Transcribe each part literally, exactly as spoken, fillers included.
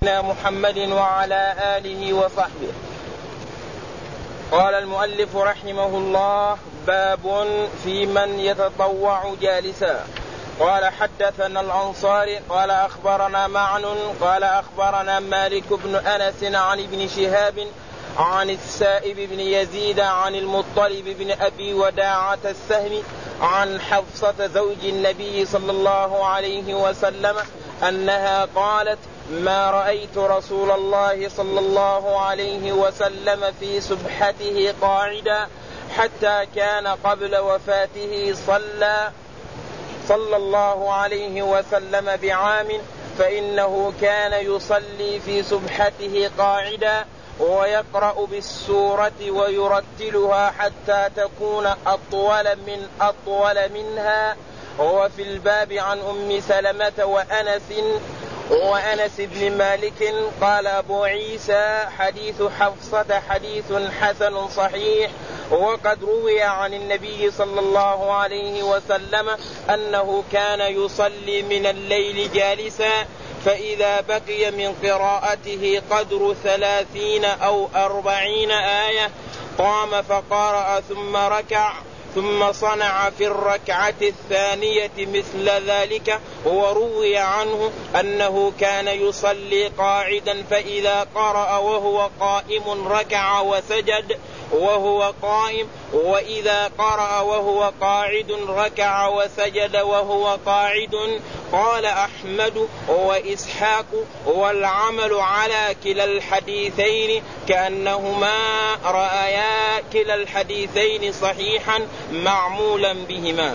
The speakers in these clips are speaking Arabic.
نبينا محمد وعلى آله وصحبه. قال المؤلف رحمه الله: باب في من يتطوع جالسا. قال: حدثنا الأنصاري قال أخبرنا معن قال أخبرنا مالك بن أنس عن ابن شهاب عن السائب بن يزيد عن المطلب بن أبي وداعة السهمي عن حفصة زوج النبي صلى الله عليه وسلم أنها قالت: ما رأيت رسول الله صلى الله عليه وسلم في سبحته قاعدا حتى كان قبل وفاته صلى صلى الله عليه وسلم بعام، فإنه كان يصلي في سبحته قاعدا ويقرأ بالسورة ويرتلها حتى تكون أطول من أطول منها. وفي الباب عن أم سلمة وأنس وأنس بن مالك. قال أبو عيسى: حديث حفصة حديث حسن صحيح، وقد روي عن النبي صلى الله عليه وسلم أنه كان يصلي من الليل جالسا، فإذا بقي من قراءته قدر ثلاثين أو أربعين آية قام فقرأ ثم ركع، ثم صنع في الركعة الثانية مثل ذلك. وروي عنه أنه كان يصلي قاعدا، فإذا قرأ وهو قائم ركع وسجد وهو قائم، وإذا قرأ وهو قاعد ركع وسجد وهو قاعد. قال أحمد وإسحاق: والعمل على كلا الحديثين كأنهما رأيا كلا الحديثين صحيحا معمولا بهما.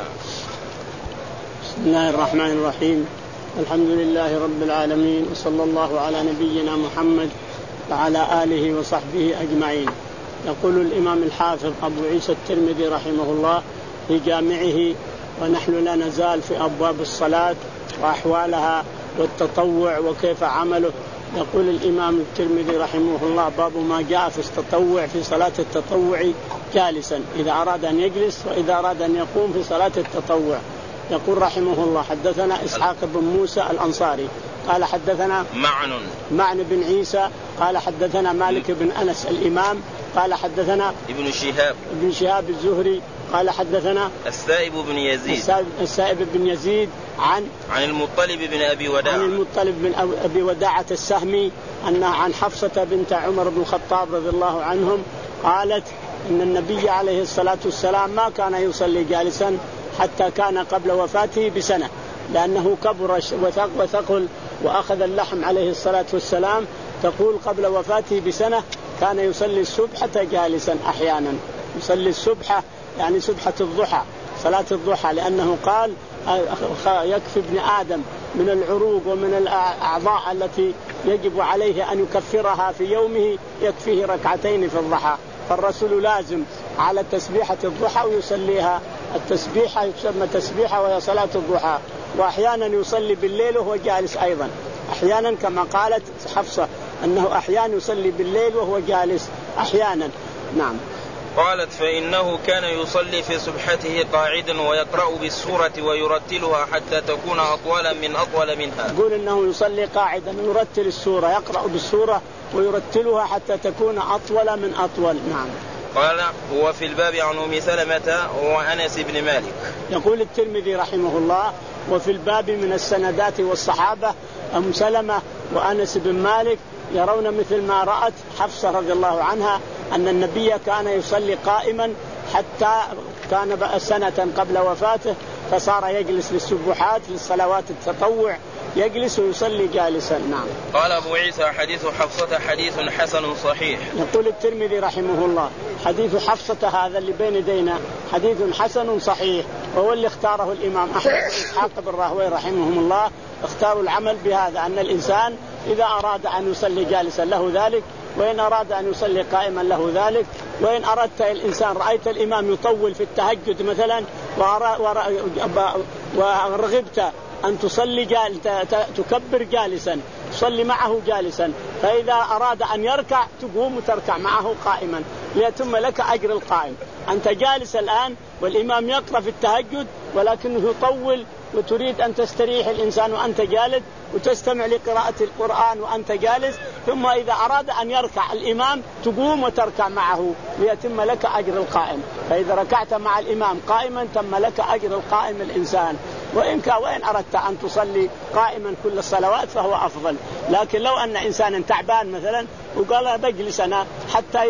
بسم الله الرحمن الرحيم. الحمد لله رب العالمين، وصلى الله على نبينا محمد وعلى آله وصحبه أجمعين. يقول الإمام الحافظ أبو عيسى الترمذي رحمه الله في جامعه: ونحن لا نزال في أبواب الصلاة وأحوالها والتطوع وكيف عمله. يقول الإمام الترمذي رحمه الله: باب ما جاء في التطوع في صلاة التطوع جالسا، إذا أراد أن يجلس وإذا أراد أن يقوم في صلاة التطوع. يقول رحمه الله: حدثنا إسحاق بن موسى الأنصاري قال حدثنا معن معن بن عيسى قال حدثنا مالك بن أنس الإمام قال حدثنا ابن شهاب ابن شهاب الزهري قال حدثنا السائب بن يزيد السائب بن يزيد عن عن المطلب بن أبي وداعة عن المطلب بن أبي وداعة السهمي أنها عن حفصة بنت عمر بن الخطاب رضي الله عنهم قالت إن النبي عليه الصلاة والسلام ما كان يصلي جالسا حتى كان قبل وفاته بسنة، لأنه كبر وثقل وأخذ اللحم عليه الصلاة والسلام. تقول قبل وفاته بسنة كان يصلي الصبح جالسا، أحيانا يصلي الصبح يعني صبحة الضحى، صلاة الضحى، لأنه قال يكفي ابن آدم من العروق ومن الأعضاء التي يجب عليه أن يكفرها في يومه يكفيه ركعتين في الضحى. فالرسول لازم على تسبيحة الضحى ويصليها. التسبيحة يسمى تسبيحة وهي صلاة الضحى. وأحيانا يصلي بالليل وهو جالس أيضا، أحيانا كما قالت حفصة أنه أحيانا يصلي بالليل وهو جالس أحيانا. نعم. قالت: فإنه كان يصلي في سبحته قاعدا ويقرأ بالسورة ويرتلها حتى تكون أطول من أطول منها. يقول إنه يصلي قاعدا ويرتل السورة، يقرأ بالسورة ويرتلها حتى تكون أطول من أطول. نعم. قال: هو في الباب عن أم سلمة وأنس بن مالك. يقول الترمذي رحمه الله: وفي الباب من السندات والصحابة أم سلمة وأنس بن مالك يرون مثل ما رأت حفصة رضي الله عنها أن النبي كان يصلي قائما حتى كان بقى سنة قبل وفاته، فصار يجلس للسبحات للصلوات التطوع، يجلس ويصلي جالسا. نعم. قال أبو عيسى: حديث حفصة حديث حسن صحيح. يقول الترمذي رحمه الله: حديث حفصة هذا اللي بين يدينا حديث حسن صحيح، وهو اللي اختاره الإمام أحمد وإسحاق بن راهويه رحمهم الله، اختاروا العمل بهذا، أن الإنسان إذا أراد أن يصلي جالسا له ذلك، وإن أراد أن يصلي قائما له ذلك. وإن أردت الإنسان رأيت الإمام يطول في التهجد مثلا ورغبت أن تصلي جال... تكبر جالسا، تصلي معه جالسا، فإذا أراد أن يركع تقوم وتركع معه قائما ليتم لك أجر القائم. أنت جالس الآن والإمام يقرأ في التهجد ولكنه يطول وتريد أن تستريح الإنسان وأنت جالس وتستمع لقراءة القرآن وأنت جالس، ثم إذا أراد أن يركع الإمام تقوم وتركع معه ليتم لك أجر القائم. فإذا ركعت مع الإمام قائما تم لك أجر القائم الإنسان. وإن وإن أردت أن تصلي قائما كل الصلوات فهو أفضل. لكن لو أن إنسانا تعبان مثلا وقال بجلس أنا حتى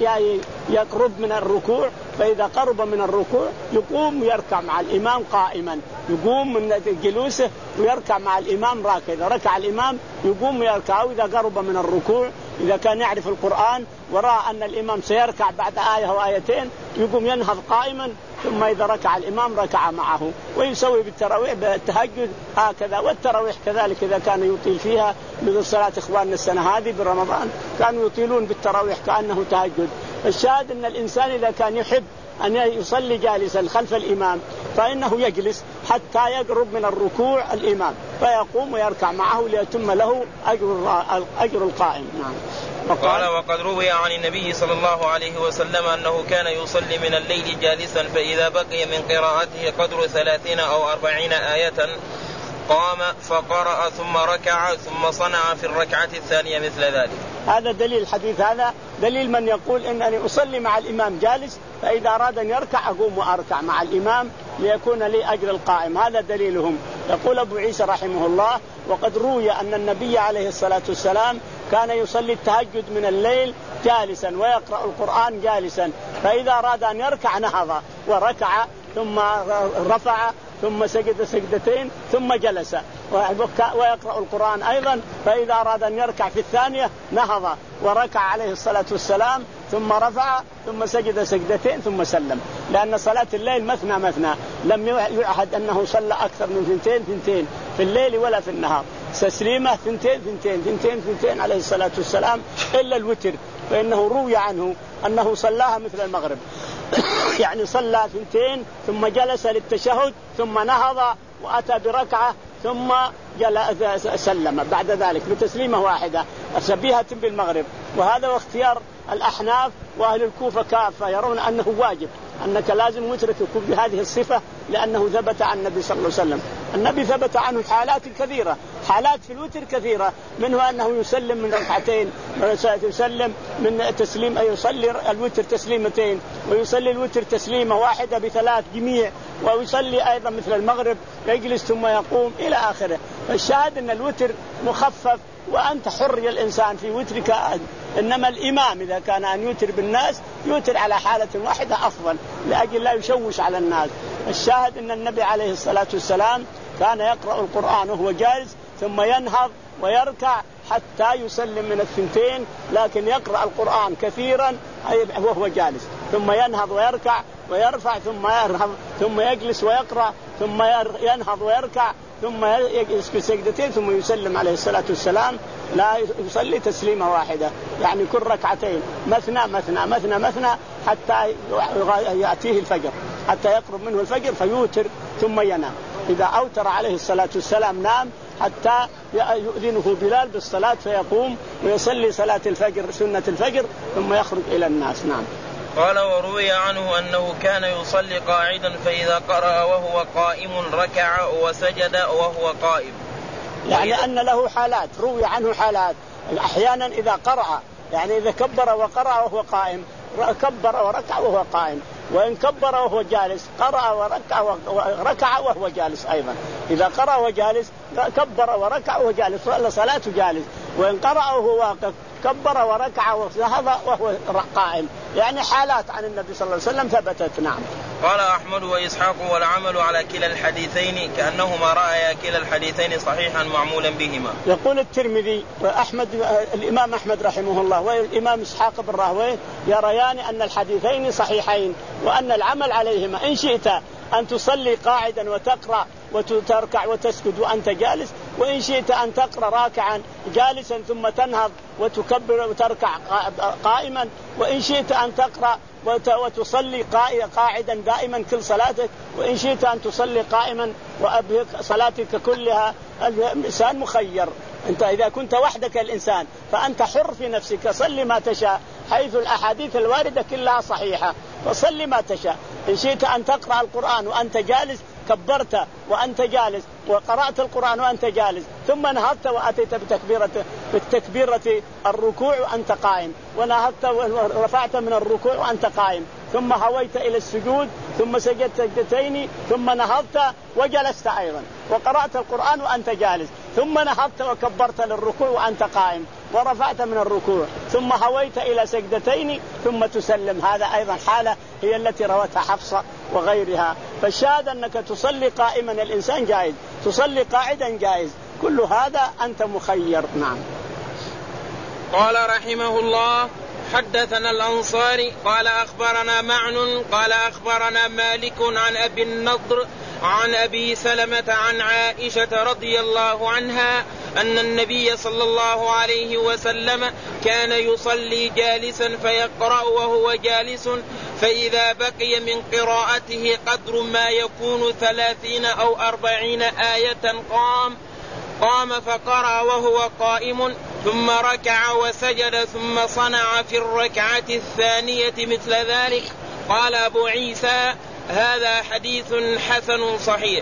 يقرب من الركوع، فإذا قرب من الركوع يقوم ويركع مع الإمام قائما، يقوم من جلوسه ويركع مع الإمام راكع. إذا ركع الإمام يقوم ويركع. وإذا قرب من الركوع إذا كان يعرف القرآن ورأى أن الإمام سيركع بعد آية أو آيتين يقوم ينهض قائما، ثم إذا ركع الإمام ركع معه. ويسوي بالتراويح بالتهجد هكذا. والتراويح كذلك إذا كان يطيل فيها، مثل صلاة إخواننا السنة هذه برمضان كانوا يطيلون بالتراويح كأنه تهجد. الشاهد أن الإنسان إذا كان يحب أن يصلي جالسا خلف الإمام فإنه يجلس حتى يقرب من الركوع الإمام فيقوم ويركع معه ليتم له أجر أجر القائم. نعم. وقال وقد روي عن النبي صلى الله عليه وسلم أنه كان يصلي من الليل جالسا، فإذا بقي من قراءته قدر ثلاثين أو أربعين آية قام فقرأ ثم ركع ثم صنع في الركعة الثانية مثل ذلك. هذا دليل الحديث، هذا دليل من يقول إنني أصلي مع الإمام جالس، فإذا أراد أن يركع أقوم وأركع مع الإمام ليكون لي أجر القائم. هذا دليلهم. يقول أبو عيسى رحمه الله وقد روي أن النبي عليه الصلاة والسلام كان يصلي التهجد من الليل جالسا ويقرأ القرآن جالسا، فإذا أراد أن يركع نهض وركع ثم رفع ثم سجد سجدتين ثم جلس ويقرأ القرآن أيضا، فإذا أراد أن يركع في الثانية نهض وركع عليه الصلاة والسلام ثم رفع ثم سجد سجدتين ثم سلم. لأن صلاة الليل مثنى مثنى، لم يعهد أنه صلى أكثر من ثنتين ثنتين في الليل ولا في النهار، تسليمة ثنتين ثنتين ثنتين ثنتين عليه الصلاة والسلام، إلا الوتر فإنه روي عنه أنه صلاها مثل المغرب يعني صلى ثنتين ثم جلس للتشهد ثم نهض وأتى بركعة ثم سلم بعد ذلك بتسليمة واحدة شبيهة بالمغرب. وهذا واختيار الأحناف وأهل الكوفة كافة، يرون أنه واجب أنك لازم وترك يكون بهذه الصفة، لأنه ثبت عن النبي صلى الله عليه وسلم. النبي ثبت عنه حالات كثيرة، حالات في الوتر كثيرة، منه أنه يسلم من ركعتين، يسلم من تسليم أي يصلي الوتر تسليمتين، ويصلي الوتر تسليمة واحدة بثلاث جميع، ويصلي أيضا مثل المغرب يجلس ثم يقوم إلى آخره. فالشاهد أن الوتر مخفف وأنت حر يا الإنسان في وترك. إنما الإمام إذا كان أن يوتر بالناس يوتر على حالة واحدة أفضل لأجل لا يشوش على الناس. الشاهد أن النبي عليه الصلاة والسلام كان يقرأ القرآن وهو جالس ثم ينهض ويركع حتى يسلم من الثنتين، لكن يقرأ القرآن كثيرا وهو جالس ثم ينهض ويركع ويرفع ثم يرهض ثم يجلس ويقرأ ثم ينهض ويركع ثم يجلس في سجدتين ثم يسلم عليه الصلاة والسلام. لا يصلي تسليمة واحدة، يعني كل ركعتين مثنى مثنى مثنى مثنى حتى يأتيه الفجر، حتى يقرب منه الفجر فيوتر ثم ينام. إذا أوتر عليه الصلاة والسلام نام حتى يؤذنه بلال بالصلاة فيقوم ويصلي صلاة الفجر سنة الفجر ثم يخرج إلى الناس. نعم. قال وروي عنه أنه كان يصلي قاعدا، فإذا قرأ وهو قائم ركع وسجد وهو قائم. يعني أن له حالات، روي عنه حالات، أحيانا إذا قرأ يعني إذا كبر وقرأ وهو قائم كبر وركع وهو قائم، وإن كبر وهو جالس قرأ وركع وركع وهو جالس أيضا. إذا قرأ وهو جالس كبر وركع وهو جالس صلى صلاته جالس، وإن قرأ وهو واقف كبر وركع وهذا وهو قائم. يعني حالات عن النبي صلى الله عليه وسلم ثبتت. نعم. قال أحمد وإسحاق والعمل على كلا الحديثين كأنهما رأيا كلا الحديثين صحيحا معمولا بهما. يقول الترمذي وأحمد الإمام أحمد رحمه الله والإمام إسحاق بن راهويه يريان أن الحديثين صحيحين وأن العمل عليهما. إن شئت أن تصلي قاعدا وتقرأ وتركع وتسجد وأنت جالس، وإن شئت أن تقرأ راكعا جالسا ثم تنهض وتكبر وتركع قائما، وإن شئت أن تقرأ وتصلي قاعدا دائما كل صلاتك، وإن شئت أن تصلي قائما وأبهك صلاتك كلها. الإنسان مخير، أنت إذا كنت وحدك الإنسان فأنت حر في نفسك، صلي ما تشاء، حيث الأحاديث الواردة كلها صحيحة، فصلي ما تشاء. إن شئت أن تقرأ القرآن وأنت جالس كبرت وأنت جالس وقرأت القرآن وأنت جالس، ثم نهضت وأتيت بتكبيرة بالتكبيرة الركوع وأنت قائم، ونهضت ورفعت من الركوع وأنت قائم، ثم هويت إلى السجود، ثم سجدت سجدتين، ثم نهضت وجلست أيضا، وقرأت القرآن وأنت جالس، ثم نهضت وكبرت للركوع وأنت قائم، ورفعت من الركوع، ثم هويت إلى سجدتين، ثم تسلم. هذا أيضا حالة هي التي روتها حفصة وغيرها. فالشاهد أنك تصلي قائما الإنسان جائز، تصلي قاعدا جائز، كل هذا أنت مخير. نعم. قال رحمه الله: حدثنا الأنصاري قال أخبرنا معن قال أخبرنا مالك عن أبي النضر عن أبي سلمة عن عائشة رضي الله عنها أن النبي صلى الله عليه وسلم كان يصلي جالسا فيقرأ وهو جالس، فإذا بقي من قراءته قدر ما يكون ثلاثين أو أربعين آية قام قام فقرأ وهو قائم، ثم ركع وسجد، ثم صنع في الركعة الثانية مثل ذلك. قال أبو عيسى: هذا حديث حسن صحيح.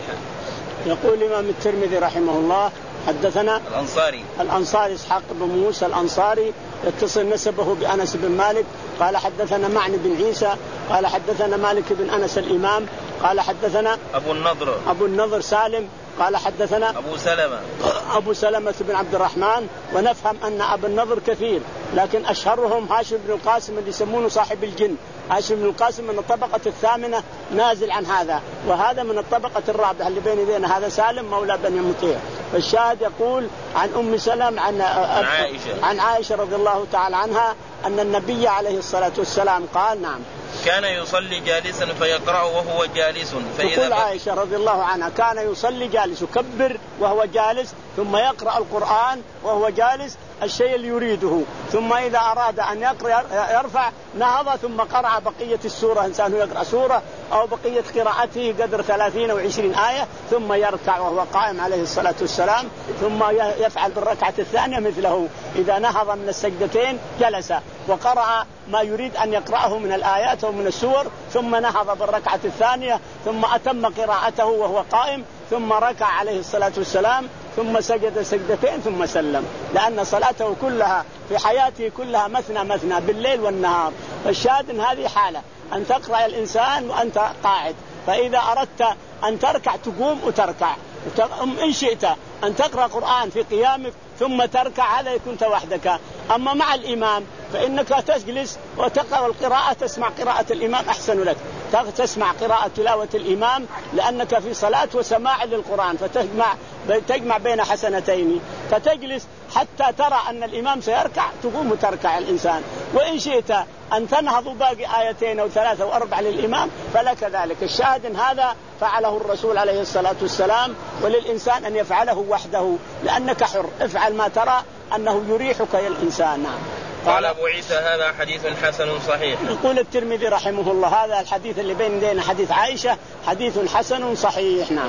يقول الإمام الترمذي رحمه الله: حدثنا الأنصاري الأنصاري إسحاق بن موسى الأنصاري يتصل نسبه بأنس بن مالك قال حدثنا معن بن عيسى قال حدثنا مالك بن أنس الإمام قال حدثنا أبو النضر أبو النضر سالم قال حدثنا أبو سلمة أبو سلمة بن عبد الرحمن. ونفهم أن أبو النضر كثير، لكن أشهرهم هاشم بن القاسم اللي يسمونه صاحب الجن. هاشم بن القاسم من الطبقة الثامنة نازل عن هذا، وهذا من الطبقة الرابعة اللي بين يدينا، هذا سالم مولى بني مطيع. فالشاهد يقول عن أم سلم عن عائشة عن عائشة رضي الله تعالى عنها أن النبي عليه الصلاة والسلام قال: نعم، كان يصلي جالسا فيقرأ وهو جالس. تقول عائشة رضي الله عنها: كان يصلي جالس، يكبر وهو جالس، ثم يقرأ القرآن وهو جالس الشيء اللي يريده، ثم إذا أراد أن يقرأ يرفع نهض ثم قرأ بقية السورة. إنسان يقرأ سورة أو بقية قراءته قدر ثلاثين أو عشرين آية، ثم يركع وهو قائم عليه الصلاة والسلام، ثم يفعل بالركعة الثانية مثله. إذا نهض من السجدتين جلس وقرأ ما يريد أن يقرأه من الآيات ومن السور، ثم نهض بالركعة الثانية، ثم أتم قراءته وهو قائم، ثم ركع عليه الصلاة والسلام، ثم سجد سجدتين ثم سلم، لأن صلاته كلها في حياته كلها مثنى مثنى بالليل والنهار. فالشاهد إن هذه حالة أن تقرأ الإنسان وأنت قاعد، فإذا أردت أن تركع تقوم وتركع، إن شئت أن تقرأ قرآن في قيامك ثم تركع، هذا كنت وحدك. أما مع الإمام فإنك تجلس وتقرأ القراءة، تسمع قراءة الإمام أحسن لك، تسمع قراءة تلاوة الإمام لأنك في صلاة وسماع للقرآن، فتجمع تجمع بين حسنتين، فتجلس حتى ترى أن الإمام سيركع تقوم وتركع الإنسان. وإن شئت أن تنهض باقي آيتين أو ثلاثة أو أربعة للإمام فلك ذلك. الشاهد إن هذا فعله الرسول عليه الصلاة والسلام، وللإنسان أن يفعله وحده، لأنك حر، افعل ما ترى أنه يريحك يا الإنسان. نعم. قال أبو عيسى: هذا حديث حسن صحيح. يقول الترمذي رحمه الله: هذا الحديث اللي بين يدينا حديث عائشة حديث حسن صحيح. نعم.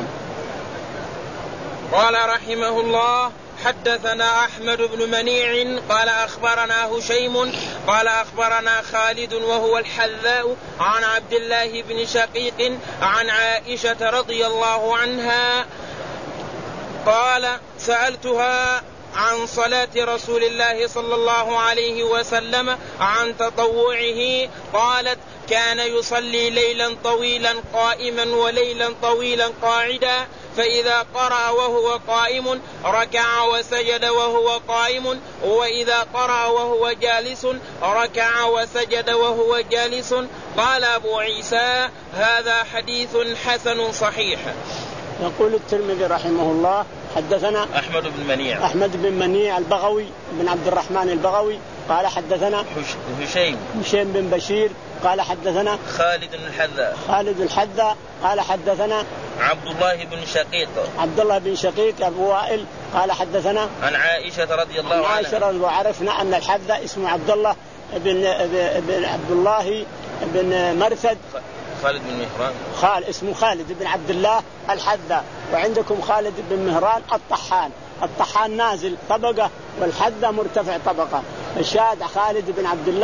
قال رحمه الله: حدثنا أحمد بن منيع قال أخبرنا هشيم قال أخبرنا خالد وهو الحذاء عن عبد الله بن شقيق عن عائشة رضي الله عنها قال: سألتها عن صلاة رسول الله صلى الله عليه وسلم عن تطوعه، قالت: كان يصلي ليلا طويلا قائما وليلا طويلا قاعدا، فإذا قرأ وهو قائم ركع وسجد وهو قائم، وإذا قرأ وهو جالس ركع وسجد وهو جالس. قال أبو عيسى: هذا حديث حسن صحيح. يقول الترمذي رحمه الله: حدثنا أحمد بن منيع أحمد بن منيع البغوي بن عبد الرحمن البغوي قال حدثنا هشيم هشيم بن بشير قال حدثنا خالد الحذاء خالد الحذاء قال حدثنا عبد الله بن شقيق عبد الله بن شقيق أبو وائل قال حدثنا عن عائشة رضي الله عنها. عائشة، وعرفنا أن الحذاء اسمه عبد الله بن بن عبد الله بن مرثد خالد بن مهران خال اسمه خالد بن عبد الله الحذاء، وعندكم خالد بن مهران الطحان. الطحان نازل طبقة والحذاء مرتفع طبقة. الشاهد خالد بن عبد الله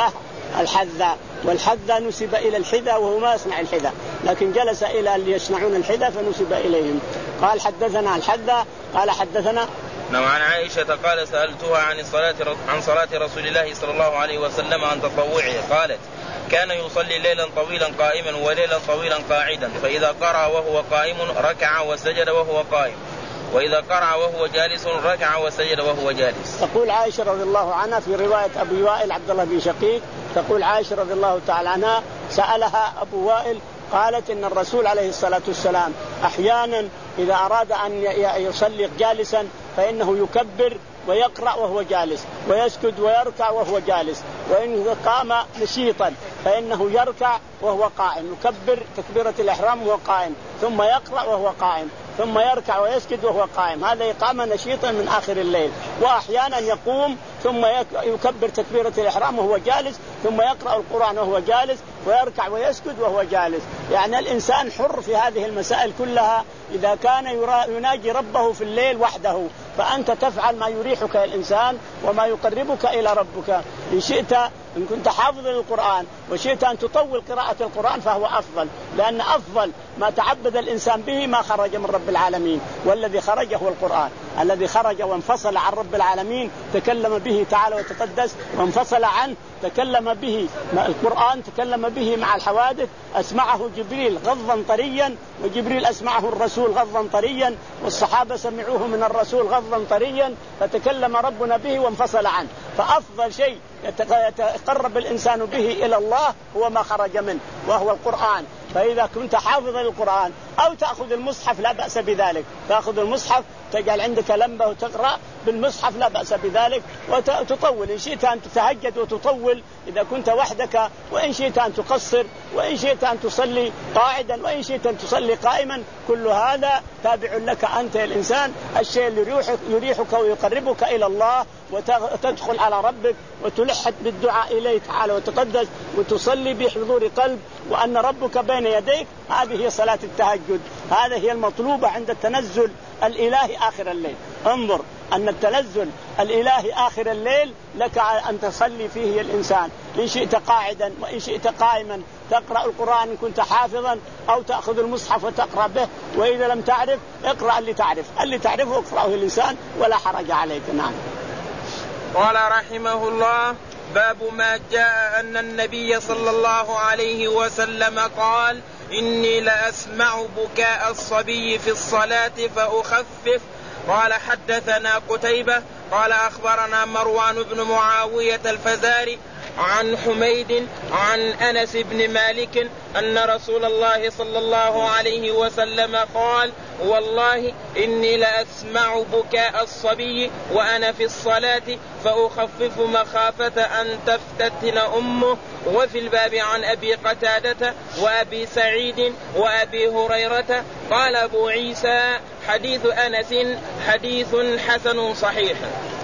الحذاء، والحذاء نسب إلى الحذاء وهو ما يصنع الحذاء، لكن جلس إلى اللي يصنعون الحذاء فنسب إليهم. قال حدثنا الحذاء قال حدثنا نعم. عن عائشة قال سألتها عن الصلاة عن صلاة رسول الله صلى الله عليه وسلم عن تطوعه، قالت كان يصلي ليلا طويلا قائما وليلا طويلا قاعدا، فإذا قرأ وهو قائم ركع وسجد وهو قائم، وإذا قرأ وهو جالس ركع وسجد وهو جالس. تقول عائشة رضي الله عنها في رواية أبي وائل عبد الله بن شقيق، تقول عائشة رضي الله تعالى عنها سألها أبو وائل قالت إن الرسول عليه الصلاة والسلام أحيانا إذا أراد أن يصلي جالسا فإنه يكبر ويقرأ وهو جالس، ويسجد ويركع وهو جالس، وإن قام نشيطا فإنه يركع وهو قائم، يكبر تكبيرة الإحرام وهو قائم، ثم يقرأ وهو قائم، ثم يركع ويسجد وهو قائم. هذا إقامة نشيطا من آخر الليل. وأحيانا يقوم ثم يكبر تكبيرة الإحرام وهو جالس، ثم يقرأ القرآن وهو جالس، ويركع ويسجد وهو جالس. يعني الإنسان حر في هذه المسائل كلها إذا كان يناجي ربه في الليل وحده، فأنت تفعل ما يريحك الإنسان وما يقربك إلى ربك. إن شئت إن كنت حافظ للقرآن وشئت أن تطول قراءة القرآن فهو أفضل، لأن أفضل ما تعبد الإنسان به ما خرج من رب العالمين، والذي خرج هو القرآن، الذي خرج وانفصل عن رب العالمين تكلم به تعالى وتقدس، وانفصل عنه تكلم به القرآن، تكلم به مع الحوادث، أسمعه جبريل غضا طريا، وجبريل أسمعه الرسول غضا طريا، والصحابة سمعوه من الرسول غضا طريا، فتكلم ربنا به وانفصل عنه. فأفضل شيء يتقرب الإنسان به إلى الله هو ما خرج منه وهو القرآن. فإذا كنت حافظا للقرآن أو تأخذ المصحف لا بأس بذلك، تأخذ المصحف تجعل عندك لمبة وتقرأ بالمصحف لا بأس بذلك، وتطول إن شئت أن تتهجد وتطول إذا كنت وحدك، وإن شئت أن تقصر، وإن شئت أن تصلي قاعدا، وإن شئت أن تصلي قائما. كل هذا تابع لك أنت الإنسان، الشيء اللي يريحك, يريحك ويقربك إلى الله، وتدخل على ربك وتلحد بالدعاء إليه تعالى وتقدس، وتصلي بحضور قلب وأن ربك بين يديك. هذه هي صلاة التهجد، هذه هي المطلوبة عند التنزل الإلهي آخر الليل. انظر أن التنزل الإلهي آخر الليل لك أن تصلي فيه الإنسان، إن شئت قاعدا وإن شئت قائما، تقرأ القرآن إن كنت حافظا، أو تأخذ المصحف وتقرأ به، وإذا لم تعرف اقرأ اللي تعرف، اللي تعرفه اقرأه الإنسان ولا حرج عليك. نعم. قال رحمه الله: باب ما جاء أن النبي صلى الله عليه وسلم قال: إني لأسمع بكاء الصبي في الصلاة فأخفف. قال حدثنا قتيبة قال أخبرنا مروان بن معاوية الفزاري عن حميد عن أنس بن مالك أن رسول الله صلى الله عليه وسلم قال: والله إني لأسمع بكاء الصبي وأنا في الصلاة فأخفف مخافة أن تفتتن أمه. وفي الباب عن أبي قتادة وأبي سعيد وأبي هريرة. قال أبو عيسى: حديث أنس حديث حسن صحيح.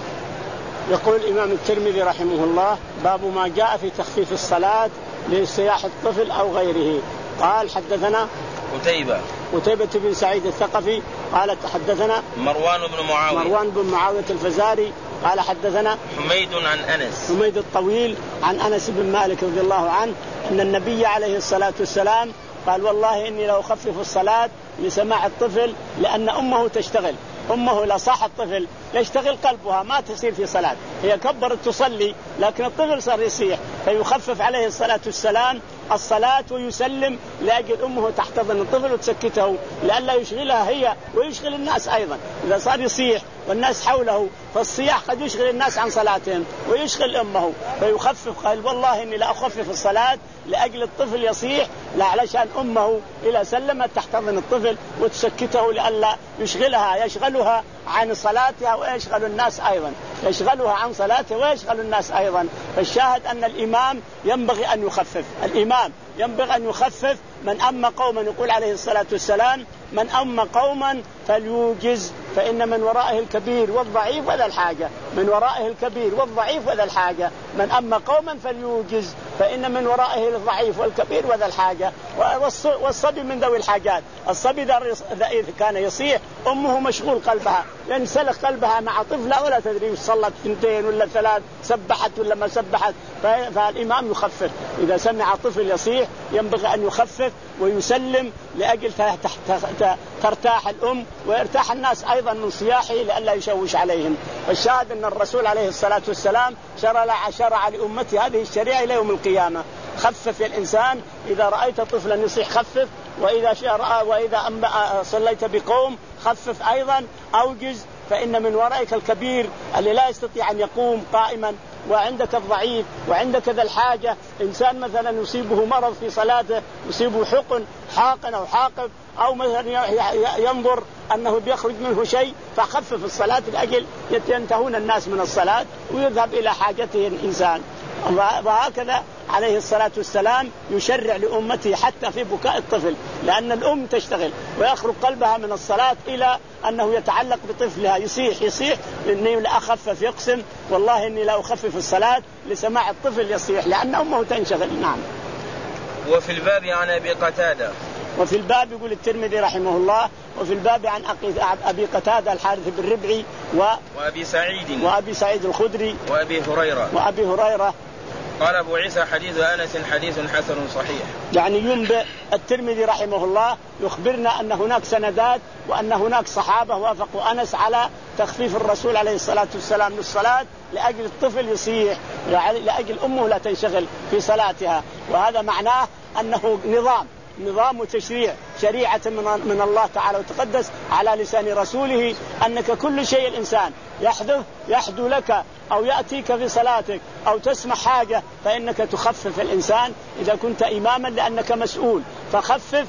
يقول الإمام الترمذي رحمه الله: باب ما جاء في تخفيف الصلاة لصياح الطفل أو غيره. قال حدثنا قتيبة قتيبة بن سعيد الثقفي قال حدثنا مروان بن معاوية مروان بن معاوية الفزاري قال حدثنا حميد عن أنس حميد الطويل عن أنس بن مالك رضي الله عنه أن النبي عليه الصلاة والسلام قال: والله إني لو أخفف الصلاة لسماع الطفل، لأن أمه تشتغل، أمه لا صاح الطفل يشتغل قلبها ما تصير في صلاة، هي كبرت تصلي لكن الطفل صار يصيح، فيخفف عليه الصلاة والسلام الصلاة ويسلم لأجل أمه تحتضن الطفل وتسكته لئلا يشغلها هي ويشغل الناس أيضا. إذا صار يصيح والناس حوله فالصياح قد يشغل الناس عن صلاتهم ويشغل أمه، فيخفف. قال: والله إني لا أخفف الصلاة لأجل الطفل يصيح، لا علشان أمه إذا سلمت تحتضن الطفل وتسكته لئلا يشغلها يشغلها عن صلاتها ويشغل الناس أيضا، يشغلها عن صلاتها ويشغل الناس أيضا. فالشاهد أن الإمام ينبغي أن يخفف، الإمام ينبغي أن يخفف. من أم قوما يقول عليه الصلاة والسلام: من أم قوما فليوجز، فإن من ورائه الكبير والضعيف وذا الحاجة. من ورائه الكبير والضعيف وذا الحاجة. من أما قوما فليوجز فإن من ورائه الضعيف والكبير وذا الحاجة. والصبي من ذوي الحاجات. الصبي إذا كان يصيح أمه مشغول قلبها ينسلخ قلبها مع طفلة ولا تدري صلت اثنتين ولا ثلاث سبحت ولا ما سبحت. فالإمام يخفف إذا سمع طفل يصيح ينبغي أن يخفف ويسلم لأجل ترتاح الأم ويرتاح الناس أيضا من صياحه لئلا يشوش عليهم. الشاهد أن الرسول عليه الصلاة والسلام شرع, شرع لأمته هذه الشريعة إلى يوم القيامة. خفف الإنسان إذا رأيت طفلا يصيح خفف، وإذا شرع وإذا صليت بقوم خفف أيضا أوجز، فإن من ورائك الكبير اللي لا يستطيع أن يقوم قائما، وعندك الضعيف وعندك ذا الحاجة. إنسان مثلا يصيبه مرض في صلاته، يصيبه حقن حاقن أو حاقب، أو مثلا ينظر أنه بيخرج منه شيء فخفف الصلاة لأجل ينتهون الناس من الصلاة ويذهب إلى حاجته الإنسان. وهكذا عليه الصلاة والسلام يشرع لأمته حتى في بكاء الطفل، لأن الأم تشتغل ويخرج قلبها من الصلاة إلى أنه يتعلق بطفلها يصيح يصيح إني لا أخفف، يقسم والله إني لا أخفف الصلاة لسماع الطفل يصيح لأن أمه تنشغل. نعم. وفي الباب عن أبي قتادة. وفي الباب يقول الترمذي رحمه الله وفي الباب عن أبي قتادة الحارث بن ربعي و... وأبي سعيد وأبي سعيد الخدري وأبي هريرة وأبي هريرة. قال أبو عيسى حديث أنس حديث حسن صحيح. يعني ينبئ الترمذي رحمه الله يخبرنا أن هناك سندات وأن هناك صحابة وافقوا أنس على تخفيف الرسول عليه الصلاة والسلام للصلاة لأجل الطفل يصيح، لأجل أمه لا تنشغل في صلاتها. وهذا معناه أنه نظام نظام وتشريع شريعة من الله تعالى وتقدس على لسان رسوله، أنك كل شيء الإنسان يحدث يحدو لك أو يأتيك في صلاتك أو تسمع حاجة فإنك تخفف الإنسان إذا كنت إماما لأنك مسؤول، فخفف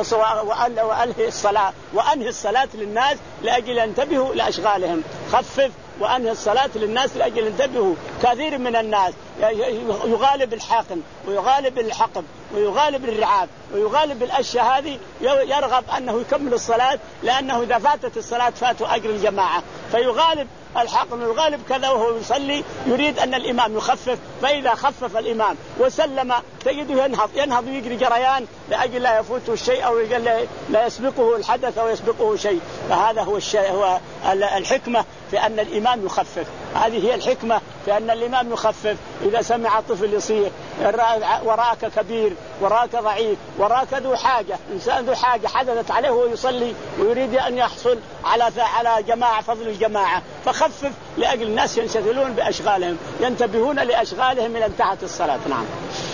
وألهي الصلاة وأنهي الصلاة للناس لأجل ينتبهوا لأشغالهم. خفف وأنهي الصلاة للناس لأجل ينتبهوا. كثير من الناس يغالب الحاقن ويغالب الحقب ويغالب الرعاب ويغالب الأشياء هذه، يرغب أنه يكمل الصلاة لأنه إذا فاتت الصلاة فاتوا أجر الجماعة، فيغالب الحاقن ويغالب كذا وهو يصلي يريد أن الإمام يخفف. فإذا خفف الإمام وسلم تجده ينهض ينهض ويجري جريان لأجل لا يفوته الشيء أو لا يسبقه الحدث أو يسبقه شيء. فهذا هو الشيء هو الحكمة في أن الإمام يخفف. هذه هي الحكمة في أن الإمام يخفف. إذا سمع طفل يصيح وراك كبير وراك ضعيف وراك ذو حاجة، إنسان ذو حاجة حدثت عليه وهو يصلي ويريد أن يحصل على على جماعة فضل الجماعة، فخفف لأجل الناس ينشغلون بأشغالهم ينتبهون لأشغالهم إلى انتهت الصلاة. نعم.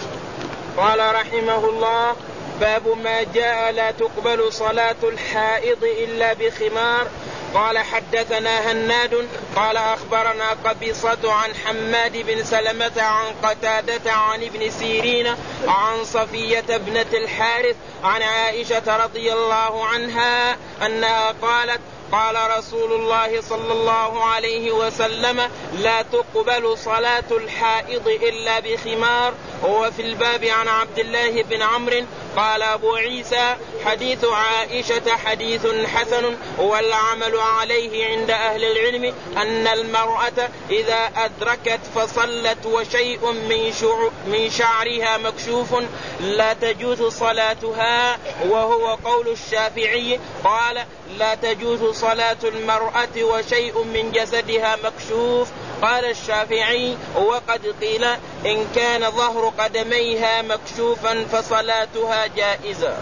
قال رحمه الله باب ما جاء لا تقبل صلاة الحائض إلا بخمار. قال حدثنا هناد قال أخبرنا قبيصة عن حماد بن سلمة عن قتادة عن ابن سيرين عن صفية ابنة الحارث عن عائشة رضي الله عنها أنها قالت قال رسول الله صلى الله عليه وسلم لا تقبل صلاة الحائض إلا بخمار. وفي الباب عن عبد الله بن عمرو قال أبو عيسى حديث عائشة حديث حسن، والعمل عليه عند أهل العلم أن المرأة إذا أدركت فصلت وشيء من, من شعرها مكشوف لا تجوز صلاتها، وهو قول الشافعي قال لا تجوز صلاة المرأة وشيء من جسدها مكشوف. قال الشافعي وقد قيل إن كان ظهر قدميها مكشوفا فصلاتها جائزة.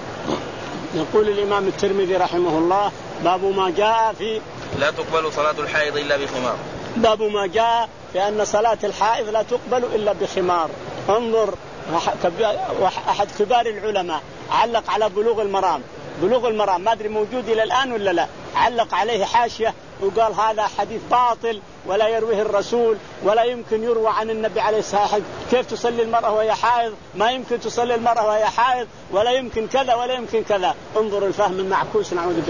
يقول الإمام الترمذي رحمه الله باب ما جاء في لا تقبل صلاة الحائض إلا بخمار. باب ما جاء في أن صلاة الحائض لا تقبل إلا بخمار. انظر أحد كبار العلماء علق على بلوغ المرام بلوغ المرام ما أدري موجود إلى الآن ولا لا، علق عليه حاشية وقال هذا حديث باطل ولا يرويه الرسول ولا يمكن يروى عن النبي عليه الصلاة والسلام. كيف تصلي المرأة وهي حائض؟ ما يمكن تصلي المرأة وهي حائض، ولا يمكن كذا ولا يمكن كذا. انظر الفهم المعكوس نعوذ بالله.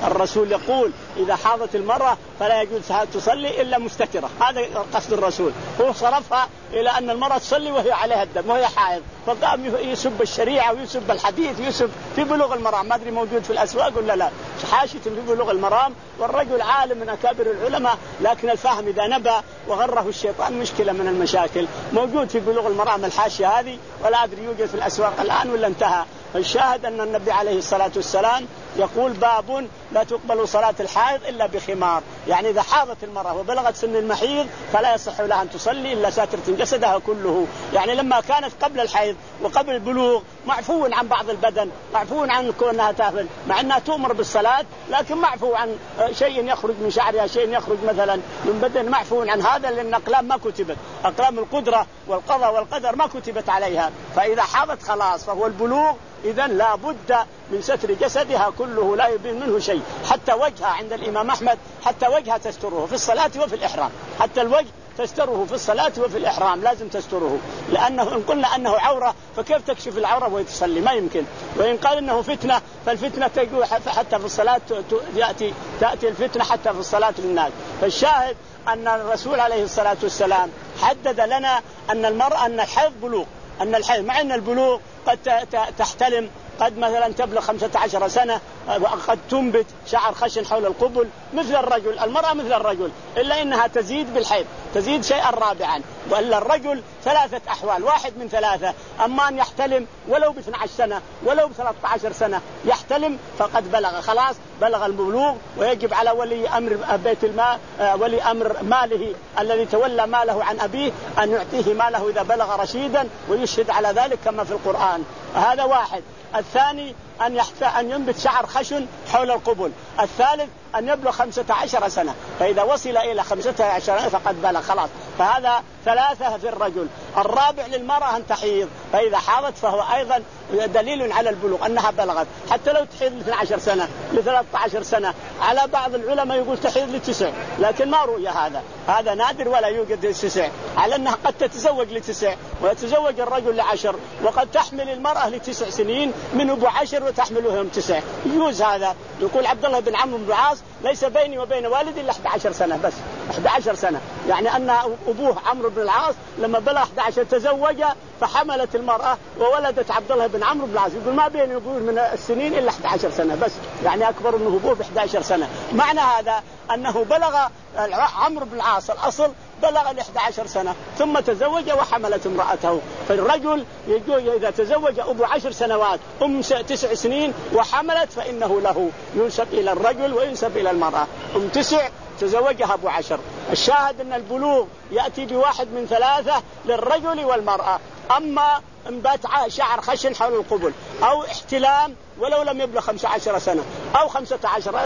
الرسول يقول إذا حاضت المرأة فلا يجوز تصلي إلا مستترة، هذا قصد الرسول. هو صرفها إلى أن المرأة تصلي وهي عليها الدم وهي حائض، فقام يسب الشريعة ويسب الحديث، يسب في بلوغ المرام، ما أدري موجود في الأسواق ولا لا، حاشية في بلوغ المرام، والرجل عالم من أكابر العلماء، لكن الفهم إذا نبى وغره الشيطان مشكلة من المشاكل. موجود في بلوغ المرام الحاشية هذه، ولا أدري يوجد في الأسواق الآن ولا انتهى. الشاهد أن النبي عليه الصلاة والسلام يقول باب لا تقبل صلاة الحائض إلا بخمار، يعني إذا حاضت المرأة وبلغت سن المحيض فلا يصح لها أن تصلي إلا ساترة جسدها كله. يعني لما كانت قبل الحيض وقبل البلوغ معفو عن بعض البدن، معفو عن كونها تافل، مع أنها تؤمر بالصلاة لكن معفو عن شيء يخرج من شعرها، شيء يخرج مثلا من بدن، معفو عن هذا، لأن أقلام ما كتبت، أقلام القدرة والقضاء والقدر ما كتبت عليها. فإذا حاضت خلاص فهو البلوغ، إذن لا بد من ستر جسدها كله لا يبين منه شيء، حتى وجهها عند الإمام أحمد، حتى وجهها تستره في الصلاة وفي الإحرام، حتى الوجه تستره في الصلاة وفي الإحرام لازم تستره، لأنه إن قلنا أنه عورة فكيف تكشف العورة وهي تصلي؟ ما يمكن. وإن قال إنه فتنة فالفتنة تجو حتى في الصلاة، يأتي تأتي الفتنة حتى في الصلاة للناس. فالشاهد أن الرسول عليه الصلاة والسلام حدد لنا أن المرأة أن الحيض بلوغ، أن الحيض مع أن البلوغ قد تحتلم، قد مثلا تبلغ خمسة عشر سنة، وقد تنبت شعر خشن حول القبل مثل الرجل، المرأة مثل الرجل، إلا إنها تزيد بالحيض، تزيد شيئا رابعا. وإلا الرجل ثلاثة أحوال، واحد من ثلاثة، أما أن يحتلم ولو باثنى عشر سنة ولو بثلاثة عشر سنة، يحتلم فقد بلغ خلاص بلغ البلوغ، ويجب على ولي أمر بيت المال، ولي أمر ماله الذي تولى ماله عن أبيه أن يعطيه ماله إذا بلغ رشيدا ويشهد على ذلك كما في القرآن. هذا واحد. الثاني أن أن ينبت شعر خشن حول القبل. الثالث أن يبلغ خمسة عشر سنة، فإذا وصل إلى خمسة عشر سنة فقد بلغ خلاص. فهذا ثلاثة في الرجل. الرابع للمرأة أن تحيض، فإذا حاضت فهو أيضا دليل على البلوغ أنها بلغت، حتى لو تحيض لاثنى عشر سنة لثلاثة عشر سنة. على بعض العلماء يقول تحيض لتسع، لكن ما رؤي هذا، هذا نادر ولا يوجد لتسع، على أنها قد تتزوج لتسع ويتزوج الرجل لعشر، وقد تحمل المرأة لتسع سنين من أبو عشر وتحملهم تسع، يجوز هذا. يقول عبد الله بن عمرو بن العاص ليس بيني وبين والدي إلا إحدى عشرة سنة بس، إحدى عشرة سنة، يعني أن أبوه عمرو بن العاص لما بلغ إحدى عشرة تزوج فحملت المرأة وولدت عبد الله بن عمرو بن العاص. يقول ما بيني وبين من السنين إلا إحدى عشرة سنة بس، يعني أكبر منه أبوه بإحدى عشرة سنة. معنى هذا أنه بلغ عمرو بن العاص الأصل بلغ الإحدى عشر سنة ثم تزوج وحملت امرأته. فالرجل إذا تزوج أبو عشر سنوات أم تسع سنين وحملت فإنه له، ينسب إلى الرجل وينسب إلى المرأة. أم تسع تزوجها أبو عشر. الشاهد أن البلوغ يأتي بواحد من ثلاثة للرجل والمرأة، أما انبات شعر خشن حول القبل أو احتلام ولو لم يبلغ خمسة عشر سنة أو خمسة عشر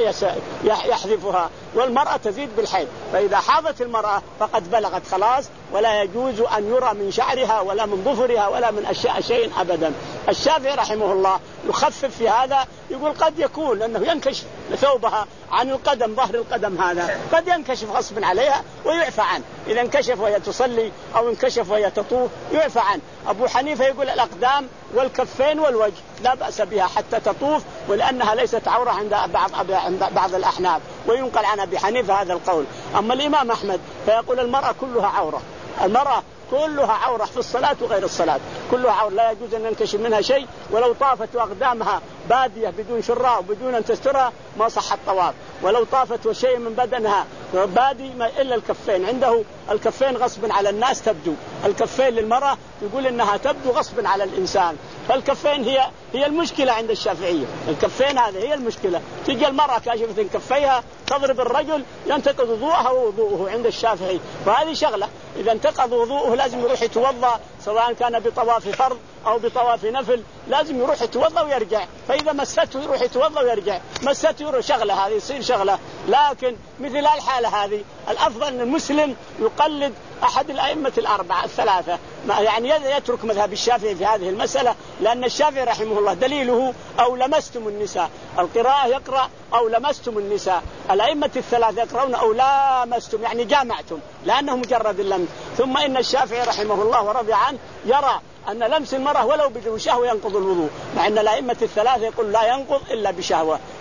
يحذفها، والمرأة تزيد بالحيض. فإذا حاضت المرأة فقد بلغت خلاص، ولا يجوز أن يرى من شعرها ولا من ظفرها ولا من أشياء شيء أبدا. الشافعي رحمه الله يخفف في هذا، يقول قد يكون أنه ينكشف ثوبها عن القدم، ظهر القدم هذا قد ينكشف غصب عليها ويعفى عنه، إذا انكشف وهي تصلي أو انكشف وهي تطوف يعفى عنه. أبو حنيفة يقول الأقدام والكفين والوجه لا بأس بها حتى تطوف، ولأنها ليست عورة عند بعض عند بعض الأحناف، وينقل عن أبي حنيفة هذا القول. أما الإمام أحمد فيقول المرأة كلها عورة، المرأة كلها عورة في الصلاة وغير الصلاة، كلها عورة لا يجوز أن ينكشف منها شيء، ولو طافت وأقدامها بادية بدون شراء وبدون أن تسترها ما صح الطواف، ولو طافت وشيء من بدنها بادي ما إلا الكفين، عنده الكفين غصب على الناس تبدو، الكفين للمرأة يقول إنها تبدو غصب على الإنسان. فالكفين هي هي المشكلة عند الشافعية، الكفين هذه هي المشكلة. تجي المرأة كاشفة كفيها تضرب الرجل ينتقض وضوءها ووضوءه عند الشافعي، فهذه شغلة. إذا انتقض وضوءه لازم يروح يتوضأ، سواء كان بطواف فرض أو بطواف نفل لازم يروح يتوضأ ويرجع. فإذا مسته يروح يتوضأ ويرجع، مسته يروح شغلة، هذه يصير شغلة. لكن مثل الحالة هذه الأفضل أن المسلم يقلد أحد الأئمة الأربعة الثلاثة، يعني يترك مذهب الشافعي في هذه المسألة، لأن الشافعي رحمه الله دليله أو لمستم النساء، القراءة يقرأ أو لمستم النساء، الأئمة الثلاثة يقرؤون أو لامستم يعني جامعتم، لأنه مجرد اللمس. ثم إن الشافعي رحمه الله ورضي عنه يرى أن لمس المرأة ولو بدون شهوة ينقض الوضوء، مع أن الأئمة الثلاثة يقول لا ينقض إلا بشهوة.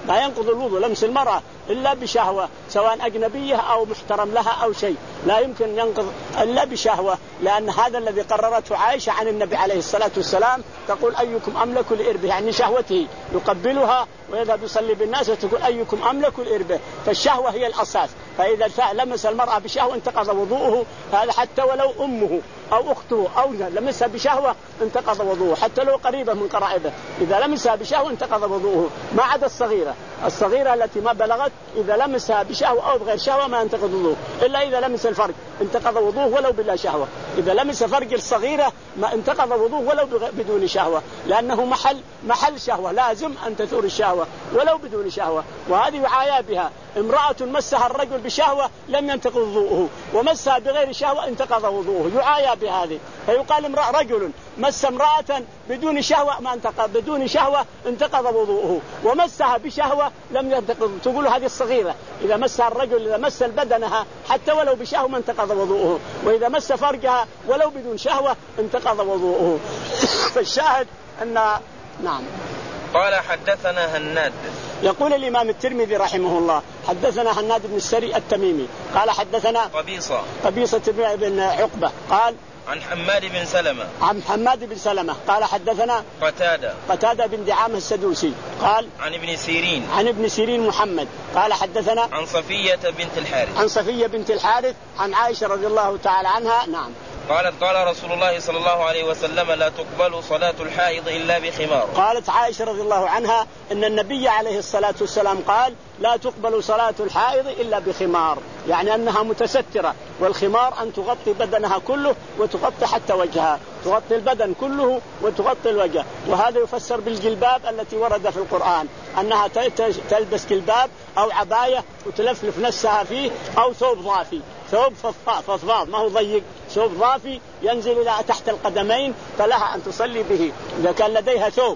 لا ينقض الوضوء لمس المرأة إلا بشهوة، سواء أجنبية أو محترم لها أو شيء، لا يمكن ينقض إلا بشهوة، لأن هذا الذي قررته عائشة عن النبي عليه الصلاة والسلام، تقول أيكم أملك لإربه، يعني شهوته يقبلها ويذهب يصلي بالناس وتقول أيكم أملك لإربه، فالشهوة هي الأساس. فإذا لمس المرأة بشهوة انتقض وضوءه، هذا حتى ولو أمه أو أخته أو لمسها بشهوة انتقض وضوءه، حتى لو قريبة من قرائبه إذا لمسها بشهوة انتقض وضوءه، ما عدا الصغيرة. الصغيرة التي ما بلغت إذا لمسها بشهوة أو بغير شهوة ما انتقض وضوءه، إلا إذا لمس الفرج انتقض وضوءه ولو بلا شهوة. إذا لمس فرج الصغيرة ما انتقض وضوءه ولو بدون شهوة، لأنه محل محل شهوة، لازم أن تثور الشهوة ولو بدون شهوة. وهذه يعايا بها امرأة مسها الرجل بشهوة لم ينتقض وضوءه، ومسها بغير شهوة انتقض وضوءه، يعايا بهذه. فيقال امرأة رجل مس امرأة بدون شهوة ما انتقض، بدون شهوة انتقض وضوءه، ومسها بشهوة لم ينتقض. تقول هذه الصغيرة إذا مسها الرجل إذا مس بدنها حتى ولو بشهوة ما انتقض وضوءه، وإذا مس فرجها ولو بدون شهوة انتقض وضوءه. فالشاهد أن نعم. قال حدثنا هناد. يقول الإمام الترمذي رحمه الله حدثنا هناد بن السري التميمي قال حدثنا قبيصة قبيصة بن عقبة قال عن حماد بن سلمة عن حماد بن سلمة قال حدثنا قتادة قتادة بن دعامة السدوسي قال عن ابن سيرين عن ابن سيرين محمد قال حدثنا عن صفية بنت الحارث عن صفية بنت الحارث عن عائشة رضي الله تعالى عنها نعم قالت قال رسول الله صلى الله عليه وسلم لا تقبل صلاة الحائض إلا بخمار. قالت عائشة رضي الله عنها إن النبي عليه الصلاة والسلام قال لا تقبل صلاة الحائض إلا بخمار، يعني أنها متسترة، والخمار أن تغطي بدنها كله وتغطي حتى وجهها، تغطي البدن كله وتغطي الوجه. وهذا يفسر بالجلباب التي ورد في القرآن أنها تلبس جلباب أو عباية وتلفلف نفسها فيه، أو ثوب ضافي، ثوب فضفاض ما هو ضيق، ثوب ضافي ينزل إلى تحت القدمين، فلها أن تصلي به إذا كان لديها ثوب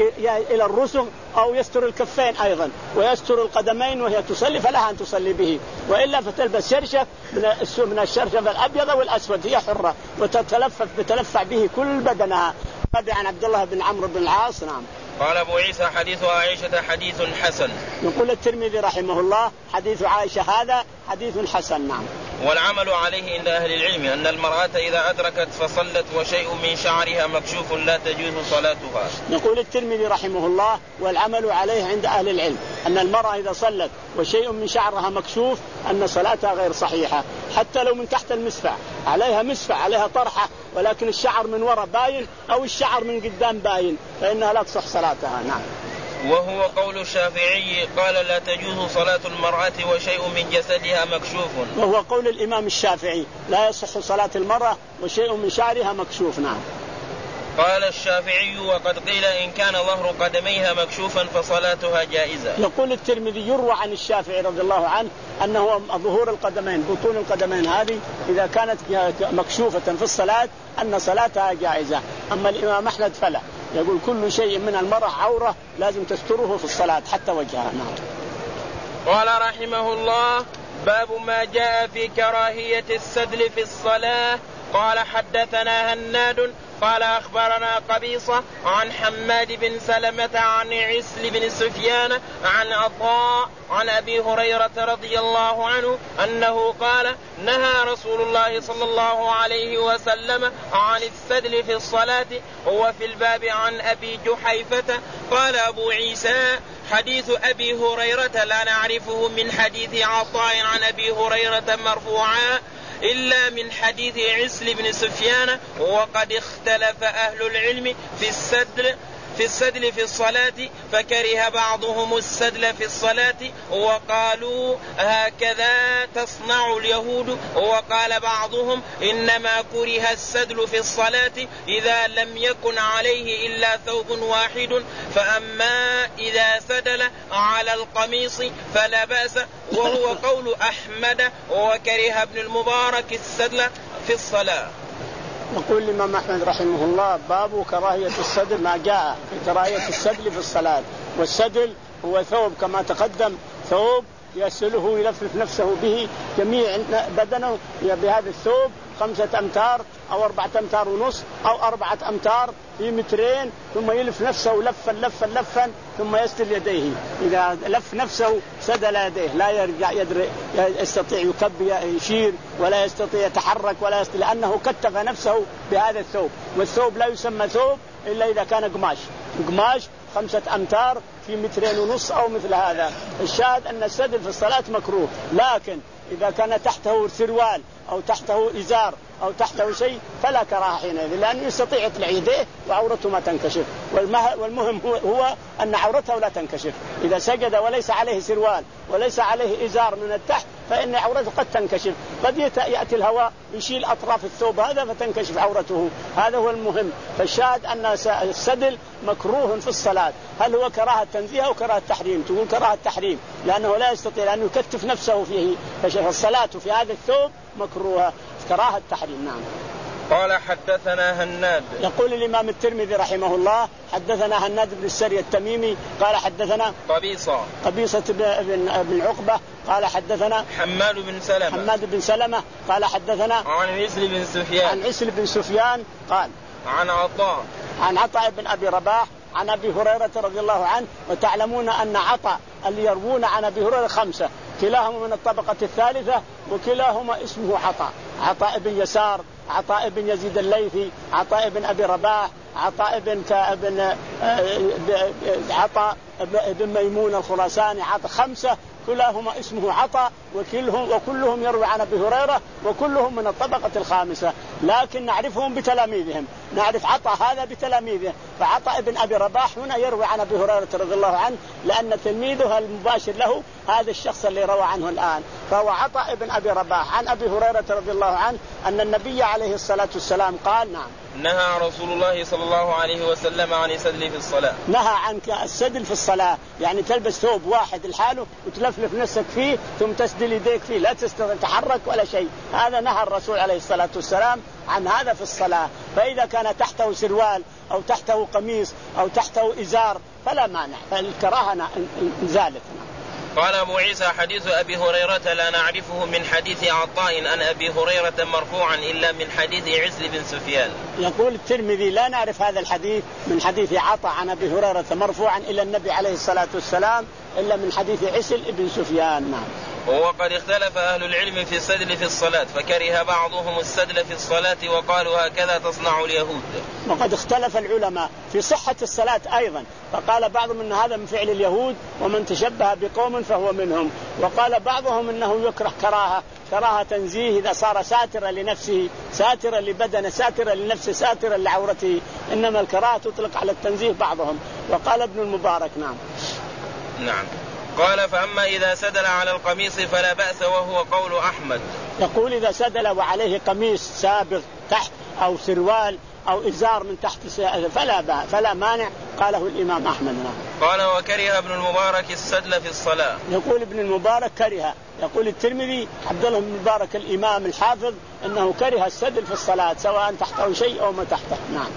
إلى الرسغ أو يستر الكفين أيضا ويستر القدمين وهي تصلي فلها أن تصلي به، وإلا فتلبس شرشف من الشرشف الأبيض والأسود هي حرة وتتلفف بتلفع به كل بدنها. عن عبد الله بن عمرو بن العاص نعم. قال أبو عيسى حديث عائشة حديث حسن. يقول الترمذي رحمه الله حديث عائشة هذا حديث حسن نعم. والعمل عليه عند أهل العلم أن المرأة إذا أدركت فصلت وشيء من شعرها مكشوف لا تجوز صلاتها. يقول الترمذي رحمه الله والعمل عليه عند أهل العلم أن المرأة إذا صلت وشيء من شعرها مكشوف أن صلاتها غير صحيحة، حتى لو من تحت المسفع عليها مسفع عليها طرحة ولكن الشعر من وراء باين أو الشعر من قدام باين فإنها لا تصح صلاتها نعم. وهو قول الشافعي قال لا تجوز صلاة المرأة وشيء من جسدها مكشوف. وهو قول الإمام الشافعي لا يصح صلاة المرأة وشيء من شعرها مكشوف نعم. قال الشافعي وقد قيل إن كان ظهر قدميها مكشوفا فصلاتها جائزة. يقول الترمذي يروى عن الشافعي رضي الله عنه أنه ظهور القدمين بطون القدمين هذه إذا كانت مكشوفة في الصلاة أن صلاتها جائزة. أما الإمام أحمد فلا، يقول كل شيء من المرأة عورة لازم تستره في الصلاة حتى وجهها نعم. قال رحمه الله باب ما جاء في كراهية السدل في الصلاة. قال حدثنا هناد قال أخبرنا قبيصة عن حماد بن سلمة عن عسل بن سفيان عن عطاء عن أبي هريرة رضي الله عنه أنه قال نهى رسول الله صلى الله عليه وسلم عن السدل في الصلاة. هو في الباب عن أبي جحيفة. قال أبو عيسى حديث أبي هريرة لا نعرفه من حديث عطاء عن أبي هريرة مرفوعا إلا من حديث عسل بن سفيان. وقد اختلف أهل العلم في السدل في السدل في الصلاة فكره بعضهم السدل في الصلاة وقالوا هكذا تصنع اليهود، وقال بعضهم إنما كره السدل في الصلاة إذا لم يكن عليه إلا ثوب واحد، فأما إذا سدل على القميص فلا بأس، وهو قول أحمد وكره ابن المبارك السدل في الصلاة. يقول الإمام أحمد رحمه الله باب كراهية السدل ما جاء في كراهية السدل في الصلاة. والسدل هو ثوب كما تقدم ثوب يسله يلفف نفسه به جميع بدنه بهذا الثوب خمسة أمتار أو أربعة أمتار ونص أو أربعة أمتار في مترين، ثم يلف نفسه لفا لفا لفا ثم يسدل يديه. إذا لف نفسه سدل يديه لا يرجع يدري يستطيع يكب يشير ولا يستطيع يتحرك ولا يستطيع، لأنه كتف نفسه بهذا الثوب. والثوب لا يسمى ثوب إلا إذا كان قماش، قماش خمسة أمتار في مترين ونص أو مثل هذا. الشاهد أن السدل في الصلاة مكروه، لكن إذا كان تحته سروال أو تحته إزار أو تحته شيء فلا كراهة حينئذ، لأنه يستطيع يطلع يديه وعورته ما تنكشف. والمهم هو أن عورته لا تنكشف. إذا سجد وليس عليه سروال وليس عليه إزار من التحت فإن عورته قد تنكشف، قد يأتي الهواء يشيل أطراف الثوب هذا فتنكشف عورته. هذا هو المهم. فالشاهد أن السدل مكروه في الصلاة. هل هو كراهة تنزيه أو كراهة تحريم؟ تقول كراهة تحريم، لأنه لا يستطيع أن يكتف نفسه فيه، فالصلاة في هذا الثوب مكروهة كراهة تحريم. نعم. قال حدثنا هناد. يقول الإمام الترمذي رحمه الله حدثنا هناد بن السري التميمي قال حدثنا قبيصة قبيصة بن بن عقبة قال حدثنا حماد بن سلمة حماد بن سلمة قال حدثنا عن عسل بن سفيان عن عسل بن سفيان قال عن عطاء عن عطاء بن أبي رباح عن أبي هريرة رضي الله عنه. وتعلمون أن عطاء اللي يروون عن أبي هريرة خمسة، كلاهما من الطبقة الثالثة وكلاهما اسمه عطاء. عطاء بن يسار، عطاء بن يزيد الليثي، عطاء بن أبي رباح، عطاء بن بن عطاء بن ميمون الخراساني، عطاء خمسة كلاهما اسمه عطاء وكلهم وكلهم يروي عن أبي هريرة وكلهم من الطبقة الخامسة، لكن نعرفهم بتلاميذهم. نعرف عطاء هذا بتلاميذه، فعطاء بن أبي رباح هنا يروي عن أبي هريرة رضي الله عنه لأن تلميذه المباشر له هذا الشخص اللي روى عنه الآن، فهو عطاء بن أبي رباح عن أبي هريرة رضي الله عنه أن النبي عليه الصلاة والسلام قال نعم نهى رسول الله صلى الله عليه وسلم عن السدل في الصلاة. نهى عن السدل في الصلاة، يعني تلبس ثوب واحد لحاله وتلفلف نفسك فيه ثم تسدل يديك فيه لا تستطيع تتحرك ولا شيء. هذا نهى الرسول عليه الصلاة والسلام عن هذا في الصلاة. فإذا كان تحته سروال أو تحته قميص أو تحته إزار فلا مانع، فالكراهة زالت. قال أبو عيسى حديث أبي هريرة لا نعرفه من حديث عطاء عن أبي هريرة مرفوعا إلا من حديث عسل بن سفيان. يقول الترمذي لا نعرف هذا الحديث من حديث عطاء عن أبي هريرة مرفوعا إلى النبي عليه الصلاة والسلام إلا من حديث عسل بن سفيان. نعم. وقد اختلف أهل العلم في السدل في الصلاة، فكره بعضهم السدل في الصلاة وقالوا هكذا تصنع اليهود. وقد اختلف العلماء في صحة الصلاة أيضا، فقال بعضهم أن هذا من فعل اليهود ومن تشبه بقوم فهو منهم، وقال بعضهم أنه يكره كراهة كراهة تنزيه إذا صار ساترا لنفسه ساترا لبدنه ساترا لنفسه ساترا لعورته، إنما الكراهة تطلق على التنزيه بعضهم. وقال ابن المبارك نعم نعم قال فأما إذا سدل على القميص فلا بأس وهو قول أحمد. يقول إذا سدل وعليه قميص سابغ تحت أو سروال أو إزار من تحت فلا بأس فلا مانع، قاله الإمام أحمد. قال وكره ابن المبارك السدل في الصلاة. يقول ابن المبارك كره. يقول الترمذي عبد الله بن المبارك الإمام الحافظ أنه كره السدل في الصلاة سواء تحته شيء أو ما تحته. نعم.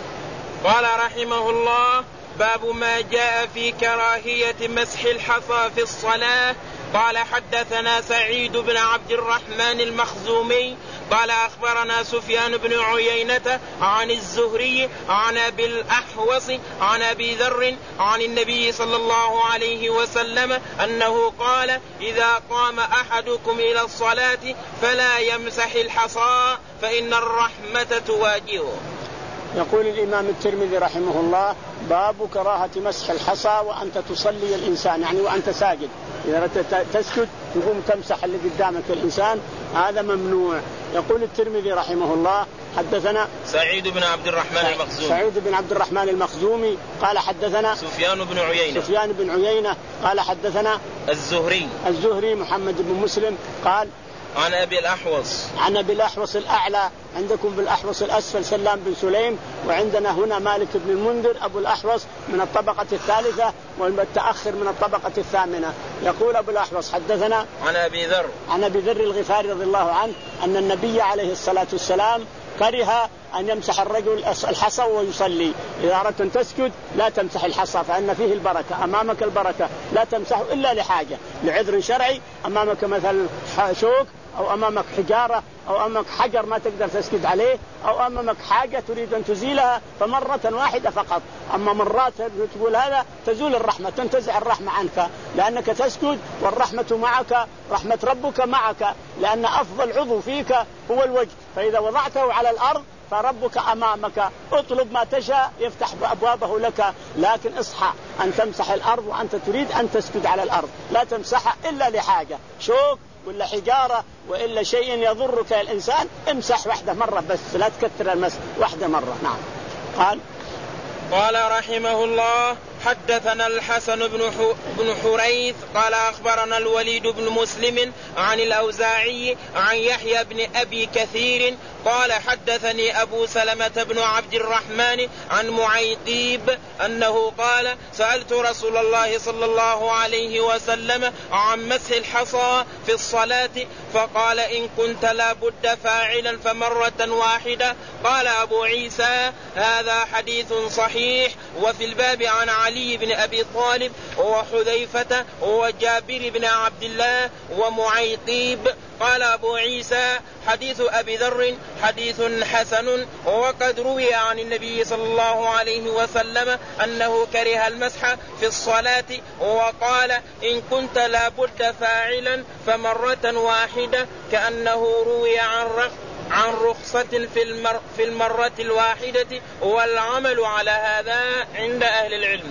قال رحمه الله باب ما جاء في كراهية مسح الحصى في الصلاة. قال حدثنا سعيد بن عبد الرحمن المخزومي قال أخبرنا سفيان بن عيينة عن الزهري عن أبي الأحوص عن أبي ذر عن النبي صلى الله عليه وسلم أنه قال إذا قام أحدكم إلى الصلاة فلا يمسح الحصى فإن الرحمة تواجهه. يقول الإمام الترمذي رحمه الله باب كراهة مسح الحصى وأنت تصلي الإنسان، يعني وأنت ساجد إذا تسجد تقوم تمسح اللي قدامك الإنسان، هذا ممنوع. يقول الترمذي رحمه الله حدثنا سعيد بن عبد الرحمن المخزومي سعيد بن عبد الرحمن المخزومي قال حدثنا سفيان بن عيينة سفيان بن عيينة قال حدثنا الزهري الزهري محمد بن مسلم قال عن أبي الأحوص عن أبي الأحوص الأعلى، عندكم بالأحوص الأسفل سلام بن سليم، وعندنا هنا مالك بن المنذر أبو الأحوص من الطبقة الثالثة والمتأخر من الطبقة الثامنة. يقول أبو الأحوص حدثنا عن أبي ذر عن أبي ذر الغفاري رضي الله عنه أن النبي عليه الصلاة والسلام كره أن يمسح الرجل الحصى ويصلي. إذا أردت أن تسجد لا تمسح الحصى فإن فيه البركة، أمامك البركة، لا تمسحه إلا لحاجة، لعذر شرعي، أمامك مثل شوك أو أمامك حجارة أو أمامك حجر ما تقدر تسجد عليه أو أمامك حاجة تريد أن تزيلها فمرة واحدة فقط. أما مرات تقول هذا تزول الرحمة، تنتزع الرحمة عنك لأنك تسجد والرحمة معك، رحمة ربك معك، لأن أفضل عضو فيك هو الوجه، فإذا وضعته على الأرض فربك أمامك، اطلب ما تشاء يفتح أبوابه لك، لكن اصحى أن تمسح الأرض وأنت تريد أن تسجد على الأرض، لا تمسحها إلا لحاجة، شوك ولا حجارة وإلا شيء يضرك الإنسان، امسح واحدة مرة بس، لا تكثر المسح، واحدة مرة. نعم. قال قال رحمه الله: حدثنا الحسن بن حريث قال أخبرنا الوليد بن مسلم عن الأوزاعي عن يحيى بن أبي كثير قال حدثني أبو سلمة بن عبد الرحمن عن معيقيب أنه قال: سألت رسول الله صلى الله عليه وسلم عن مسح الحصى في الصلاة فقال: إن كنت لا بد فاعلا فمرة واحدة. قال أبو عيسى: هذا حديث صحيح. وفي الباب عن علي بن أبي طالب وحذيفة وجابر بن عبد الله ومعيقيب. قال أبو عيسى: حديث أبي ذر حديث حسن، وقد روي عن النبي صلى الله عليه وسلم أنه كره المسح في الصلاة وقال: إن كنت لا بد فاعلا فمرة واحدة، كأنه روي عن رخ عن رخصة في, المر في المرة الواحدة، والعمل على هذا عند أهل العلم.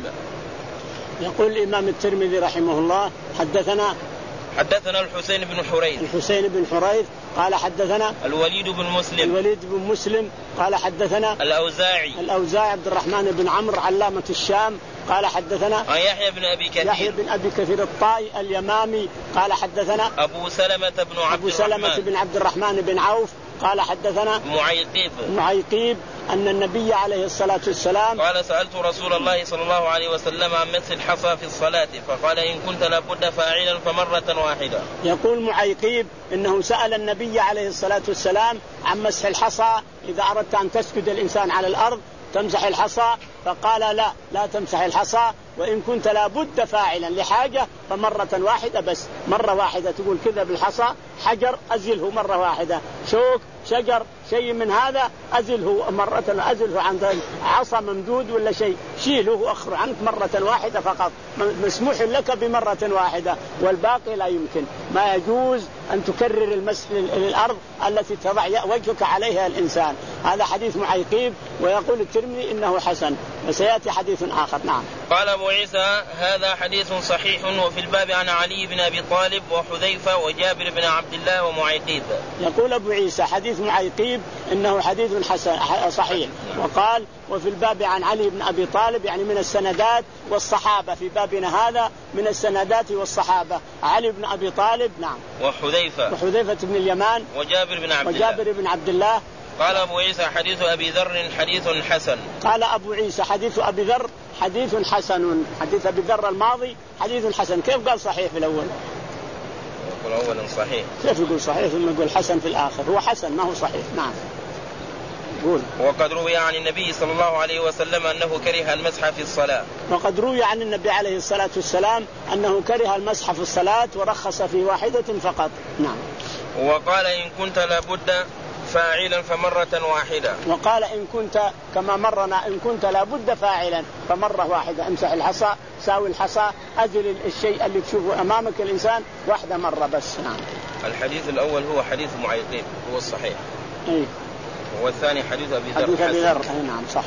يقول الإمام الترمذي رحمه الله: حدثنا حدثنا الحسين بن حريث الحسين بن حريث قال حدثنا الوليد بن مسلم الوليد بن مسلم قال حدثنا الأوزاعي الأوزاعي عبد الرحمن بن عمرو علامة الشام قال حدثنا عن يحيى بن أبي كثير يحيى بن أبي كثير الطائي اليمامي قال حدثنا أبو سلمة بن عبد أبو سلمة بن عبد الرحمن بن عوف قال حدثنا معيقيب معيقيب أن النبي عليه الصلاة والسلام قال: سألت رسول الله صلى الله عليه وسلم عن مسح الحصى في الصلاة فقال: إن كنت لابد فاعلا فمرة واحدة. يقول معيقيب إنه سأل النبي عليه الصلاة والسلام عن مسح الحصى، إذا أردت أن تسجد الإنسان على الأرض تمسح الحصى، فقال: لا لا تمسح الحصى، وإن كنت لابد فاعلا لحاجة فمرة واحدة بس، مرة واحدة تقول كذا بالحصى، حجر أزله مرة واحدة، شوك شجر شيء من هذا أزله مرة، أزله عن عصا ممدود ولا شيء شيله وأخر عنك مرة واحدة فقط، مسموح لك بمرة واحدة، والباقي لا يمكن، ما يجوز أن تكرر المسح للأرض التي تضع وجهك عليها الإنسان. هذا حديث معيقيب، ويقول الترمذي إنه حسن، وسيأتي حديث آخر. نعم. قال أبو عيسى: هذا حديث صحيح. وفي الباب عن علي بن أبي طالب وحذيفة وجابر بن عبد الله ومعيقيب. يقول أبو عيسى: حديث معيقيب إنه حديث حسن صحيح. وقال: وفي الباب عن علي بن أبي طالب، يعني من السندات والصحابة، في بابنا هذا من السندات والصحابة علي بن أبي طالب. نعم. وحذيفة وحذيفة بن اليمان وجابر بن عبد وجابر الله. بن عبد الله. قال أبو عيسى: حديث أبي ذر حديث حسن. قال أبو عيسى: حديث أبي ذر حديث حسن. حديث أبي ذر الماضي حديث حسن. كيف قال صحيح في الأول؟ يقول أولا صحيح. كيف يقول صحيح ثم يقول حسن في الآخر؟ هو حسن ما هو صحيح. نعم. قول. وقد روي عن النبي صلى الله عليه وسلم أنه كره المسح في الصلاة. وقد روي عن النبي عليه الصلاة والسلام أنه كره المسح في الصلاة ورخص في واحدة فقط. نعم. وقال: إن كنت لابد فاعلا فمرة واحدة. وقال: إن كنت كما مرنا إن كنت لابد فاعلا فمرة واحدة، امسح الحصى، ساوي الحصى، أزل الشيء اللي تشوفه أمامك الإنسان واحدة مرة بس. نعم. الحديث الأول هو حديث معيقيب هو الصحيح. إيه. والثاني حديث أبي ذر. حديث أبي ذر. نعم صح.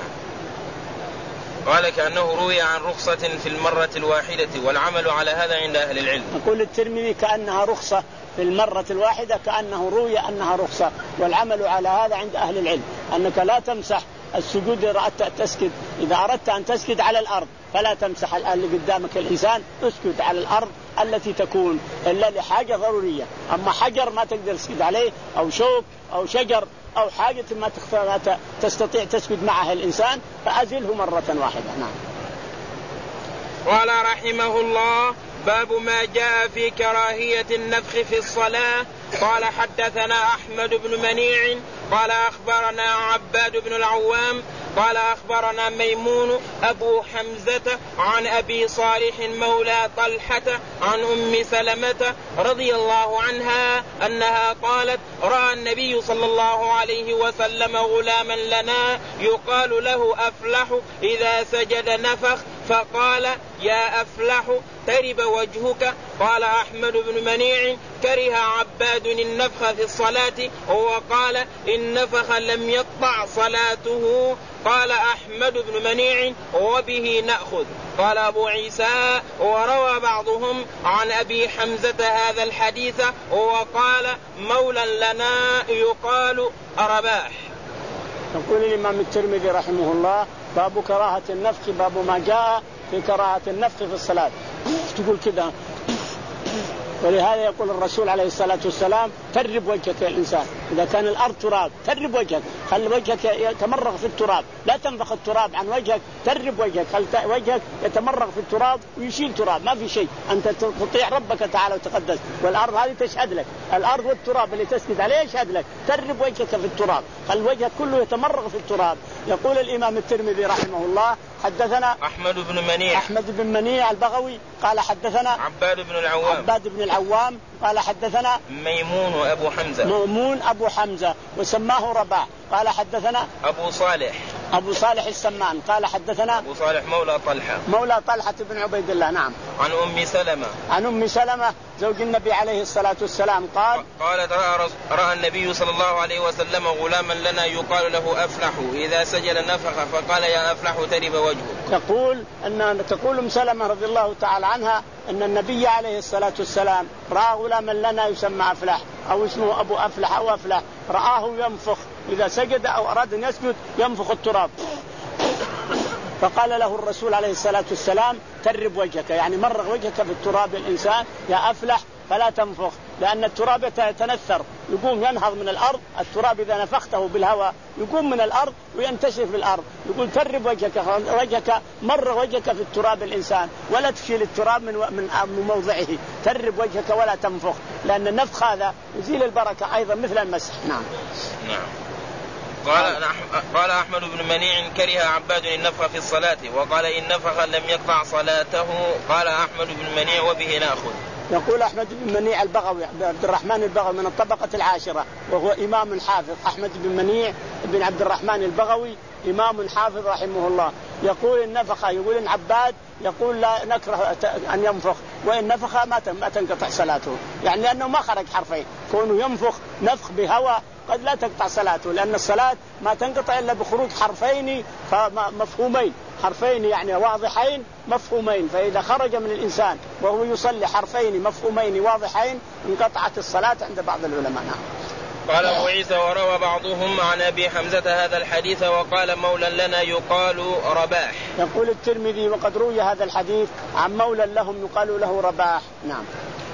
قال: كأنه روي عن رخصة في المرة الواحدة، والعمل على هذا عند أهل العلم. يقول الترمذي: كأنها رخصة في المرة الواحدة، كأنه روي أنها رخصة، والعمل على هذا عند أهل العلم، أنك لا تمسح السجود إذا أردت تسجد، إذا أردت أن تسجد على الأرض فلا تمسح اللي قدامك الإنسان، اسجد على الأرض التي تكون إلا لحاجة ضرورية. أما حجر ما تقدر تسجد عليه، أو شوك أو شجر أو حاجة ما تستطيع تسجد معها الإنسان، فأزله مرة واحدة. نعم. قال رحمه الله: باب ما جاء في كراهية النفخ في الصلاة. قال: حدثنا أحمد بن منيع قال أخبرنا عباد بن العوام قال أخبرنا ميمون أبو حمزة عن أبي صالح مولى طلحة عن أم سلمة رضي الله عنها أنها قالت رأى النبي صلى الله عليه وسلم غلاما لنا يقال له أفلح إذا سجد نفخ فقال يا أفلح ترب وجهك. قال أحمد بن منيع كره عباد النفخ في الصلاة وقال إن نفخ لم يقطع صلاته. قال أحمد بن منيع وبه نأخذ. قال أبو عيسى وروى بعضهم عن أبي حمزة هذا الحديث وقال مولى لنا يقال رباح. يقول الإمام الترمذي رحمه الله باب كراهة النفخ، باب ما جاء في كراهة النفخ في الصلاة. تقول كده، ولهذا يقول الرسول عليه الصلاة والسلام ترب وجهك يا الإنسان، إذا كان الأرض تراب ترب وجهك، خلي وجهك يتمرغ في التراب، لا تنفخ التراب عن وجهك، ترب وجهك، خلي وجهك يتمرغ في التراب ويشيل تراب، ما في شيء، أنت تطيع ربك تعالى وتقدس، والأرض هذه تشهد لك، الأرض والتراب اللي تسجد عليه يشهد لك، ترب وجهك في التراب، خلي وجهك كله يتمرغ في التراب. يقول الإمام الترمذي رحمه الله حدثنا أحمد بن منيع أحمد بن منيع البغوي قال حدثنا عباد بن العوام عباد بن العوام قال حدثنا ميمون أبو حمزة ميمون أبو حمزة وسماه رباح قال حدثنا أبو صالح أبو صالح السمان قال حدثنا أبو صالح مولى طلحة مولى طلحة بن عبيد الله. نعم. عن أم سلمة عن أم سلمة زوج النبي عليه الصلاة والسلام قال قالت رأى, رأى النبي صلى الله عليه وسلم غلاما لنا يقال له أفلح إذا سجد نفخ فقال يا أفلح ترب وجهه. تقول أن تقول أم سلمة رضي الله تعالى عنها أن النبي عليه الصلاة والسلام رأى غلاما لنا يسمى أفلح أو اسمه أبو أفلح أو أفلح، رآه ينفخ إذا سجد أو أراد أن يسجد ينفخ التراب، فقال له الرسول عليه الصلاة والسلام ترب وجهك، يعني مرغ وجهك في التراب الإنسان يا أفلح فلا تنفخ، لأن التراب يتنثر يقوم ينهض من الأرض، التراب إذا نفخته بالهواء يقوم من الأرض وينتشر في الأرض. يقول ترب وجهك وجهك مرغ وجهك في التراب الإنسان ولا تشيل التراب من من موضعه، ترب وجهك ولا تنفخ، لأن النفخ هذا يزيل البركة أيضا مثل المسح. نعم. نعم. قال قال أحمد بن منيع كره عباد النفخ في الصلاة وقال إن نفخ لم يقطع صلاته. قال أحمد بن منيع وبه نأخذ. يقول أحمد بن منيع البغوي عبد الرحمن البغوي من الطبقة العاشرة وهو إمام حافظ. أحمد بن منيع بن عبد الرحمن البغوي إمام حافظ رحمه الله. يقول النفخ يقول إن عباد يقول لا نكره أن ينفخ، وإن نفخ ما تنقطع صلاته، يعني لأنه ما خرج حرفين، كونه ينفخ نفخ بهواء قد لا تقطع صلاته، لأن الصلاة ما تنقطع إلا بخروج حرفين مفهومين، حرفين يعني واضحين مفهومين، فإذا خرج من الإنسان وهو يصلي حرفين مفهومين واضحين انقطعت الصلاة عند بعض العلماء. قال أبو عيسى وروى بعضهم عن أبي حمزة هذا الحديث وقال مولى لنا يقال رباح. يقول الترمذي وقد روي هذا الحديث عن مولى لهم يقال له رباح. نعم.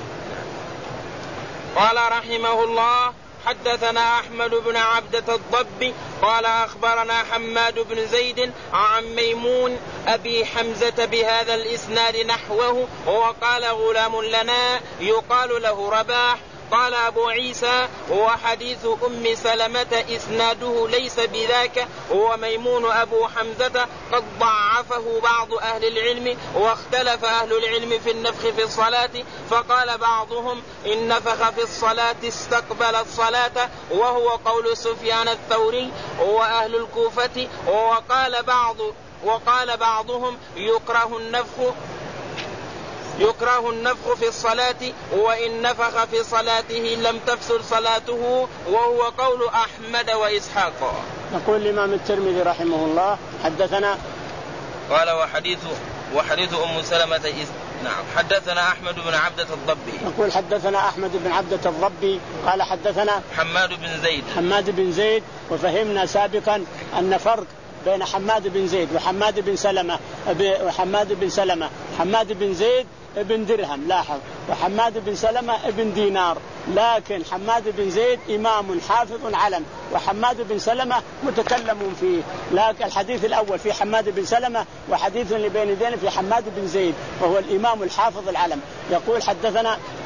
قال رحمه الله حدثنا أحمد بن عبدة الضبي قال أخبرنا حماد بن زيد عن ميمون أبي حمزة بهذا الإسناد نحوه وقال غلام لنا يقال له رباح. قال أبو عيسى وحديث أم سلمة إسناده ليس بذاك وميمون أبو حمزة قد ضعفه بعض أهل العلم واختلف أهل العلم في النفخ في الصلاة، فقال بعضهم إن نفخ في الصلاة استقبل الصلاة وهو قول سفيان الثوري وأهل الكوفة، وقال بعض وقال بعضهم يكره النفخ يكره النفخ في الصلاة وإن نفخ في صلاته لم تفسد صلاته وهو قول أحمد وإسحاق. يقول الإمام الترمذي رحمه الله حدثنا قال وحديث وحديث أم سلمة إز... نعم حدثنا أحمد بن عبدة الضبي. يقول حدثنا أحمد بن عبدة الضبي قال حدثنا حماد بن زيد حماد بن زيد وفهمنا سابقا أن فرق بين حماد بن زيد وحماد بن سلمة وحماد بن سلمة حماد بن زيد ابن درهم لاحظ، وحماد بن سلمة ابن دينار، لكن حماد بن زيد إمام حافظ علم وحماد بن سلمة متكلم فيه، لكن الحديث الأول في حماد بن سلمة وحديث اللي بين يدينا في حماد بن زيد وهو الإمام الحافظ العلم. يقول حدثنا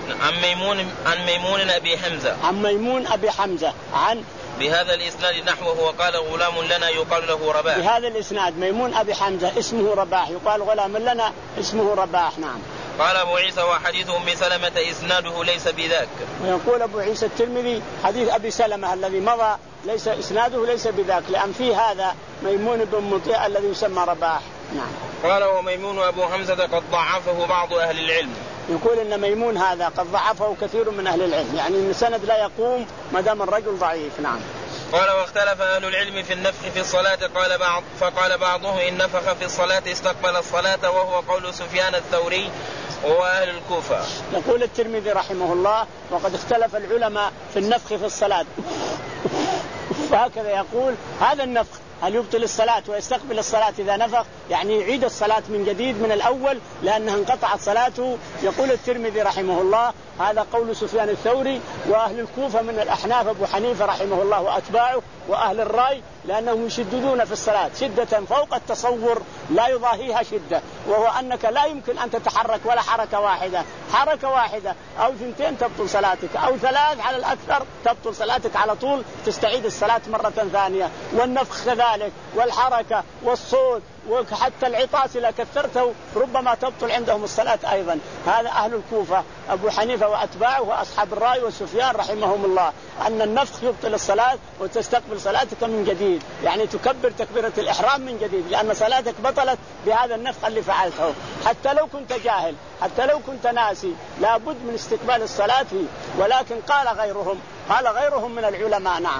عن ميمون عن ميمون أبي حمزة عن ميمون أبي حمزة عن بهذا الإسناد نحوه وقال غلام لنا يقال له رباح. بهذا الإسناد ميمون أبي حمزة اسمه رباح يقال غلام لنا اسمه رباح. نعم. قال أبو عيسى وحديث أم سلمة إسناده ليس بذاك. ويقول أبو عيسى الترمذي حديث أبي سلمة الذي مضى ليس إسناده ليس بذاك لأن فيه هذا ميمون بن مطيع الذي يسمى رباح. نعم. قال وميمون أبو حمزة قد ضعفه بعض أهل العلم. يقول إن ميمون هذا قد ضعفه كثير من أهل العلم يعني إن السند لا يقوم ما دام الرجل ضعيف. نعم. قال واختلف أهل العلم في النفخ في الصلاة قال بعض فقال بعضهم إن نفخ في الصلاة استقبل الصلاة وهو قول سفيان الثوري وأهل الكوفة. يقول الترمذي رحمه الله وقد اختلف العلماء في النفخ في الصلاة فهكذا يقول هذا النفخ هل يبطل الصلاة ويستقبل الصلاة إذا نفخ يعني يعيد الصلاة من جديد من الأول لأنها انقطعت صلاته. يقول الترمذي رحمه الله هذا قول سفيان الثوري وأهل الكوفة من الأحناف أبو حنيفة رحمه الله وأتباعه وأهل الرأي لأنهم يشددون في الصلاة شدة فوق التصور لا يضاهيها شدة وهو أنك لا يمكن أن تتحرك ولا حركة واحدة حركة واحدة أو ثنتين تبطل صلاتك أو ثلاث على الأكثر تبطل صلاتك على طول تستعيد الصلاة مرة ثانية. والنفخ كذلك والحركة والصوت وحتى العطاس إذا كثرته ربما تبطل عندهم الصلاة أيضا. هذا أهل الكوفة أبو حنيفة وأتباعه وأصحاب الرأي وسفيان رحمهم الله أن النفخ يبطل الصلاة وتستقبل صلاتك من جديد يعني تكبر تكبيرة الإحرام من جديد لأن صلاتك بطلت بهذا النفخ اللي فعلته حتى لو كنت جاهل حتى لو كنت ناسي لابد من استقبال الصلاة فيه. ولكن قال غيرهم قال غيرهم من العلماء. نعم.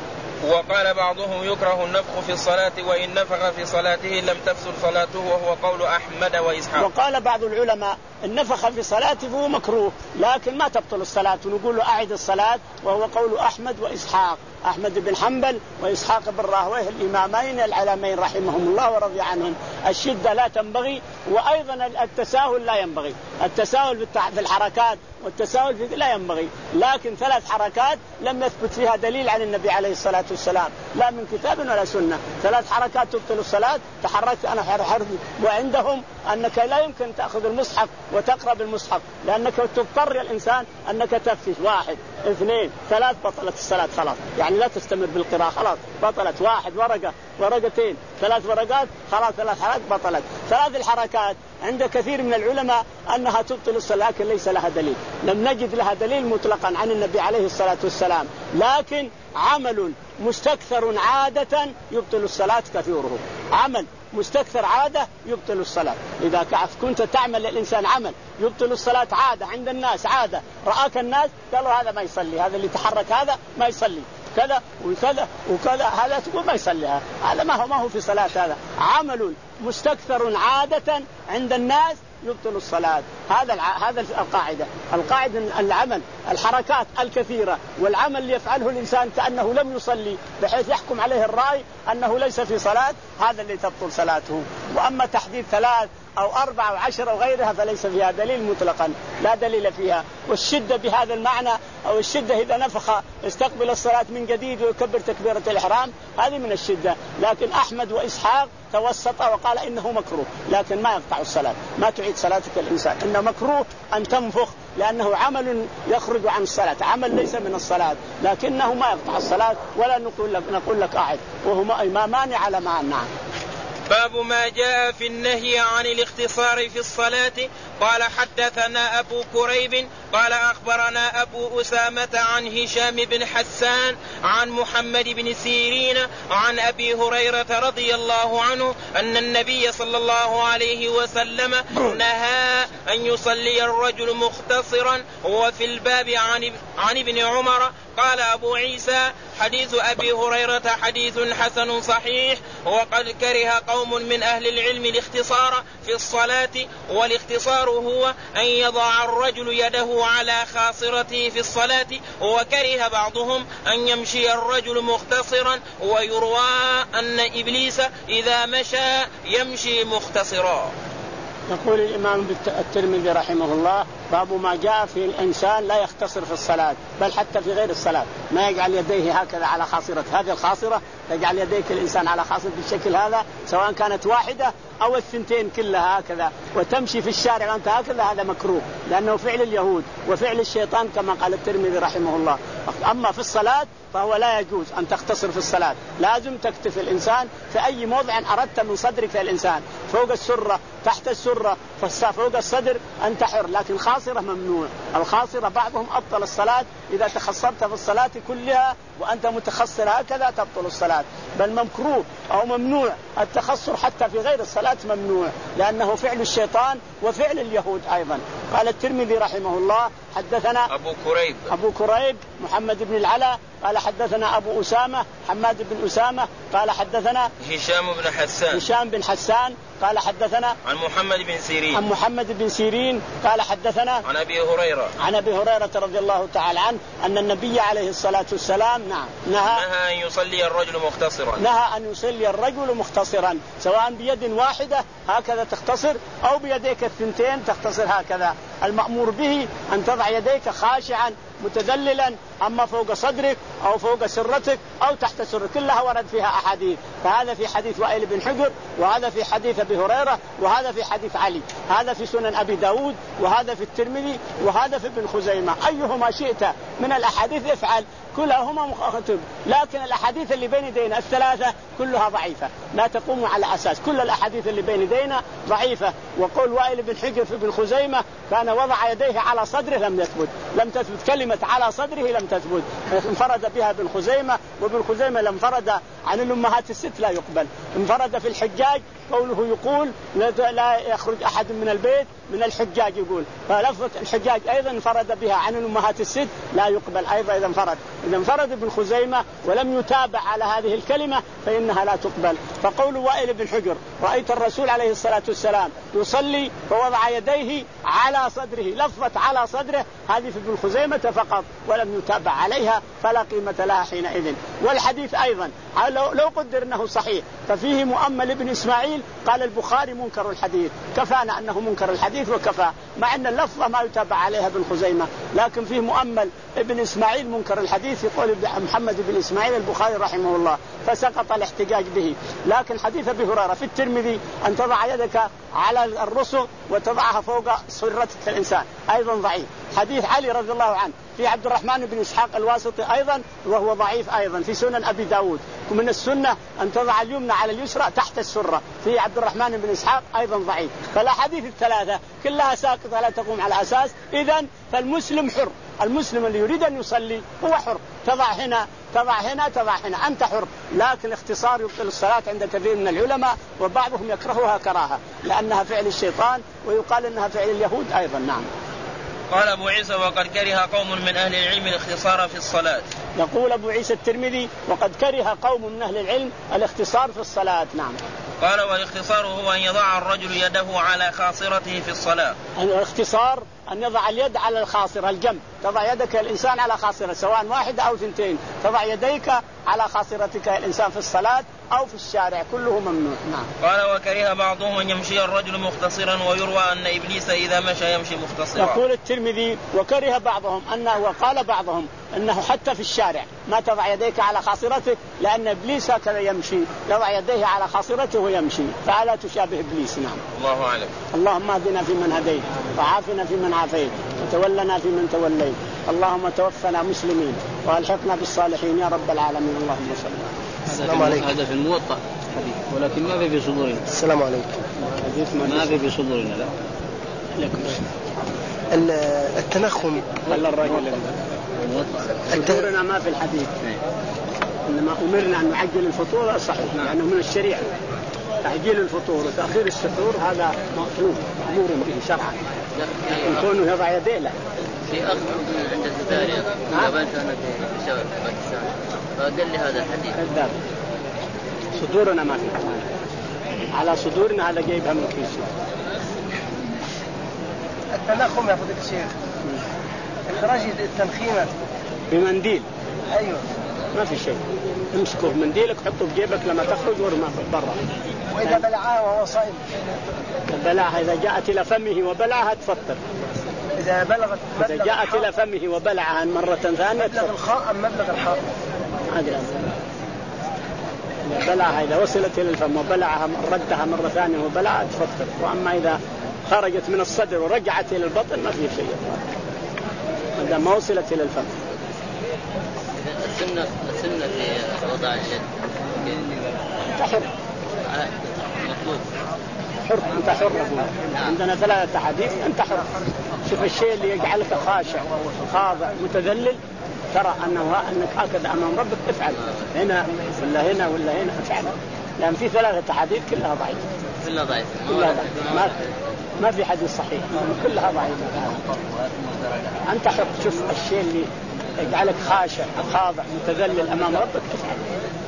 وقال بعضهم يكره النفخ في الصلاة وإن نفخ في صلاته لم تفسد صلاته وهو قول أحمد وإسحاق. وقال بعض العلماء النفخ في صلاته فهو مكروه لكن ما تبطل الصلاة ونقول له أعد الصلاة وهو قول أحمد وإسحاق أحمد بن حنبل وإسحاق بن راهويه الإمامين العلمين رحمهم الله ورضي عنهم. الشدة لا تنبغي وأيضا التساهل لا ينبغي التساهل في الحركات والتساهل في لا ينبغي لكن ثلاث حركات لم يثبت فيها دليل عن النبي عليه الصلاة والسلام لا من كتاب ولا سنة. ثلاث حركات تبطل الصلاة تحركت أنا حركت وعندهم أنك لا يمكن تأخذ المصحف وتقرأ بالمصحف لأنك تضطر الإنسان أنك تفتش واحد اثنين ثلاث بطلت الصلاة خلاص يعني لا تستمر بالقراءة خلاص بطلت واحد ورقة ورقتين ثلاث ورقات خلاص ثلاث حركات بطلت. ثلاث الحركات عند كثير من العلماء أنها تبطل الصلاة لكن ليس لها دليل لم نجد لها دليل مطلقا عن النبي عليه الصلاة والسلام لكن عمل مستكثر عادة يبطل الصلاة كثيره عمل مستكثر عادة يبطل الصلاة. إذا كنت تعمل الإنسان عمل يبطل الصلاة عادة عند الناس عادة رآك الناس قالوا هذا ما يصلي هذا اللي تحرك هذا ما يصلي كذا وكذا وكذا هذا تقول ما يصليها هذا ما هو ما هو في صلاة هذا عمل مستكثر عادة عند الناس يبطل الصلاة. هذا هذا القاعدة القاعدة العمل الحركات الكثيرة والعمل اللي يفعله الإنسان كأنه لم يصلي بحيث يحكم عليه الرأي أنه ليس في صلاة هذا اللي تبطل صلاته. وأما تحديد ثلاث أو أربع أو عشر أو غيرها فليس فيها دليل مطلقا لا دليل فيها. والشدة بهذا المعنى أو الشدة إذا نفخ استقبل الصلاة من جديد ويكبر تكبيرة الإحرام هذه من الشدة. لكن أحمد وإسحاق توسط وقال إنه مكروه لكن ما يقطع الصلاة ما تعيد صلاتك الإنسان إنه مكروه أن تنفخ لأنه عمل يخرج عن الصلاة عمل ليس من الصلاة لكنه ما يقطع الصلاة ولا نقول لك نقول لك أعد وهما إمامان على معنى. باب ما جاء في النهي عن الاختصار في الصلاة. قال حدثنا أبو كريب قال أخبرنا أبو أسامة عن هشام بن حسان عن محمد بن سيرين عن أبي هريرة رضي الله عنه أن النبي صلى الله عليه وسلم نهى أن يصلي الرجل مختصرا. وفي الباب عن, عن ابن عمر. قال أبو عيسى حديث أبي هريرة حديث حسن صحيح. وقد كره قوم من أهل العلم الاختصار في الصلاة والاختصار هو أن يضع الرجل يده على خاصرته في الصلاة. وكره بعضهم أن يمشي الرجل مختصرا. ويروى أن إبليس إذا مشى يمشي مختصرا. يقول الإمام الترمذي رحمه الله باب ما جاء في الإنسان لا يختصر في الصلاة بل حتى في غير الصلاة ما يجعل يديه هكذا على خاصرة هذه الخاصرة تجعل يديك الإنسان على خاصرة بالشكل هذا سواء كانت واحدة أو الثنتين كلها هكذا، وتمشي في الشارع وأنت هكذا، هذا مكروه لأنه فعل اليهود وفعل الشيطان كما قال الترمذي رحمه الله. أما في الصلاة فهو لا يجوز أن تختصر في الصلاة، لازم تكتفي الإنسان في أي موضع أردت من صدرك الإنسان، فوق السرة تحت السرة فوق الصدر أنت حر، لكن خاصرة ممنوع. الخاصرة بعضهم أبطل الصلاة، إذا تخصرت في الصلاة كلها وأنت متخصر هكذا تبطل الصلاة، بل مكروه أو ممنوع التخصر حتى في غير الصلاة ممنوع، لأنه فعل الشيطان وفعل اليهود أيضا. قال الترمذي رحمه الله حدثنا أبو كريب أبو كريب محمد بن العلاء قال حدثنا أبو أسامة حماد بن أسامة قال حدثنا هشام بن حسان هشام بن حسان قال حدثنا عن محمد بن سيرين عن محمد بن سيرين قال حدثنا عن أبي هريرة عن أبي هريرة رضي الله تعالى عنه أن النبي عليه الصلاة والسلام نعم نهى نهى أن يصلي الرجل مختصرا نهى أن يصلي الرجل مختصرا، سواء بيد واحدة هكذا تختصر أو بيديك الثنتين تختصر هكذا. المأمور به أن تضع يديك خاشعا متذللا، أما فوق صدرك أو فوق سرتك أو تحت سرك كلها ورد فيها أحاديث، فهذا في حديث وائل بن حجر، وهذا في حديث أبي هريرة، وهذا في حديث علي، هذا في سنن أبي داود، وهذا في الترمذي، وهذا في ابن خزيمة. أيهما شئت من الأحاديث افعل، كلهما مخاطب، لكن الأحاديث اللي بين يدينا الثلاثة كلها ضعيفة لا تقوم على أساس، كل الأحاديث اللي بين يدينا ضعيفة. وقول وائل بن حجر في ابن خزيمة كان وضع يديه على صدره لم يثبت، لم تثبت كلمة على صدره لم تثبت، انفرد بها ابن خزيمة، وابن خزيمة لم فرد عن الأمهات الست لا يقبل. انفرد في الحجاج قوله يقول لا يخرج أحد من البيت من الحجاج يقول، فلفظة الحجاج أيضا انفرد بها عن الأمهات الست لا يقبل أيضا إذا انفرد. إذا انفرد ابن خزيمة ولم يتابع على هذه الكلمة فإنها لا تقبل. فقول وائل بن حجر رأيت الرسول عليه الصلاة والسلام يصلي فوضع يديه على صدره، لفظة على صدره هذه في ابن خزيمة فقط ولم يتابع عليها فلا قيمة لها حينئذ. والحديث أيضا لو قدر أنه صحيح ففيه مؤمل ابن إسماعيل قال البخاري منكر الحديث، كفانا أنه منكر الحديث وكفى، مع أن اللفظة ما يتابع عليها ابن خزيمة، لكن فيه مؤمل ابن إسماعيل منكر الحديث يقول محمد بن إسماعيل البخاري رحمه الله، فسقط الاحتجاج به. لكن حديث أبي هريرة في الترمذي أن تضع يدك على الرسغ وتضعها فوق سرة الإنسان أيضا ضعيف. حديث علي رضي الله عنه في عبد الرحمن بن إسحاق الواسطي أيضا وهو ضعيف أيضا في سنن أبي داود. ومن السنة أن تضع اليمنى على اليسرى تحت السرة في عبد الرحمن بن إسحاق أيضا ضعيف. فالأحاديث الثلاثة كلها ساقطة لا تقوم على أساس. إذن فالمسلم حر، المسلم اللي يريد أن يصلي هو حر، تضع هنا تضع هنا تضع هنا أنت حر، لكن الاختصار يبطل الصلاة عند كثير من العلماء، وبعضهم يكرهها كراهة لأنها فعل الشيطان ويقال أنها فعل اليهود أيضا. نعم. قال أبو عيسى وقد كره قوم من أهل العلم الاختصار في الصلاة. يقول أبو عيسى الترمذي وقد كره قوم من أهل العلم الاختصار في الصلاة. نعم. قال والاختصار هو أن يضع الرجل يده على خاصرته في الصلاة. الاختصار أن يضع اليد على الخاصرة الجنب، تضع يدك الإنسان على خاصرة سواء واحدة أو ثنتين، تضع يديك على خاصرتك الإنسان في الصلاة أو في الشارع كله ممنوع. نعم. قال وكره بعضهم أن يمشي الرجل مختصرا ويروى أن إبليس إذا مشى يمشي مختصرا. يقول الترمذي وكره بعضهم أنه وقال بعضهم أنه حتى في الشارع ما تضع يديك على خاصرتك لأن إبليس هكذا يمشي، يضع يديه على خاصرته ويمشي فألا تشابه إبليس. نعم. الله أعلم. اللهم اهدنا فيمن هديت وعافنا فيمن عافيت وتولنا فيمن توليت، اللهم توفنا مسلمين والحقنا بالصالحين يا رب العالمين. اللهم صل. السلام عليكم. هذا في الموطأ ولكن ما في في صدورنا. السلام عليكم. ما في في صدورنا. لا. لكم. التنخم. قال الرجل صدورنا ما في الحديث، إنما أمرنا أن نعجل الفطور صحيح لأنه من الشريعة. تعجيل الفطور وتأخير السحور هذا مطلوب أمور به شرعا، لكن كونه يضع يديه لا. في أخ عند الزبالين قابلت أنا في شوارع باكستان فقال لي هذا الحديث كذاب. صدورنا ما في على صدورنا، هذا جايبها من كيسه. التنخم يا فضيلة الشيخ إخراج التنخيمة بمنديل. أيوه ما في شيء، امسكه بمنديلك حطه في جيبك لما تخرج ورماه برا. وإذا بلعها وهو صائم؟ بلعها إذا جاءت إلى فمه وبلعها تفطر. إذا بلغت إذا جاءت إلى فمه وبلعها مرة ثانية مبلغ الخاء أم مبلغ الحاء؟ هذا بلعها إذا وصلت إلى الفم وبلعها ردها مرة ثانية وبلعها تفطر. وأما إذا خرجت من الصدر ورجعت إلى البطن ما في شيء إذا ما وصلت إلى الفم. السنة السنة في وضع اليد أنت حر مطلوب حر أنت حر. عندنا ثلاثة حديث أنت حر. شوف الشيء اللي يجعلك خاشع خاضع متذلل ترى أنه أنك هكذا أمام ربك افعل هنا ولا هنا ولا هنا افعل. لأن في ثلاثة حديث كلها ضعيفة كلها ضعيفة كلها ضعيفة. ما ما في حديث صحيح كلها ضعيفة. أنت حر. شوف الشيء اللي يجعلك خاشع خاضع متذلل أمام ربك افعل.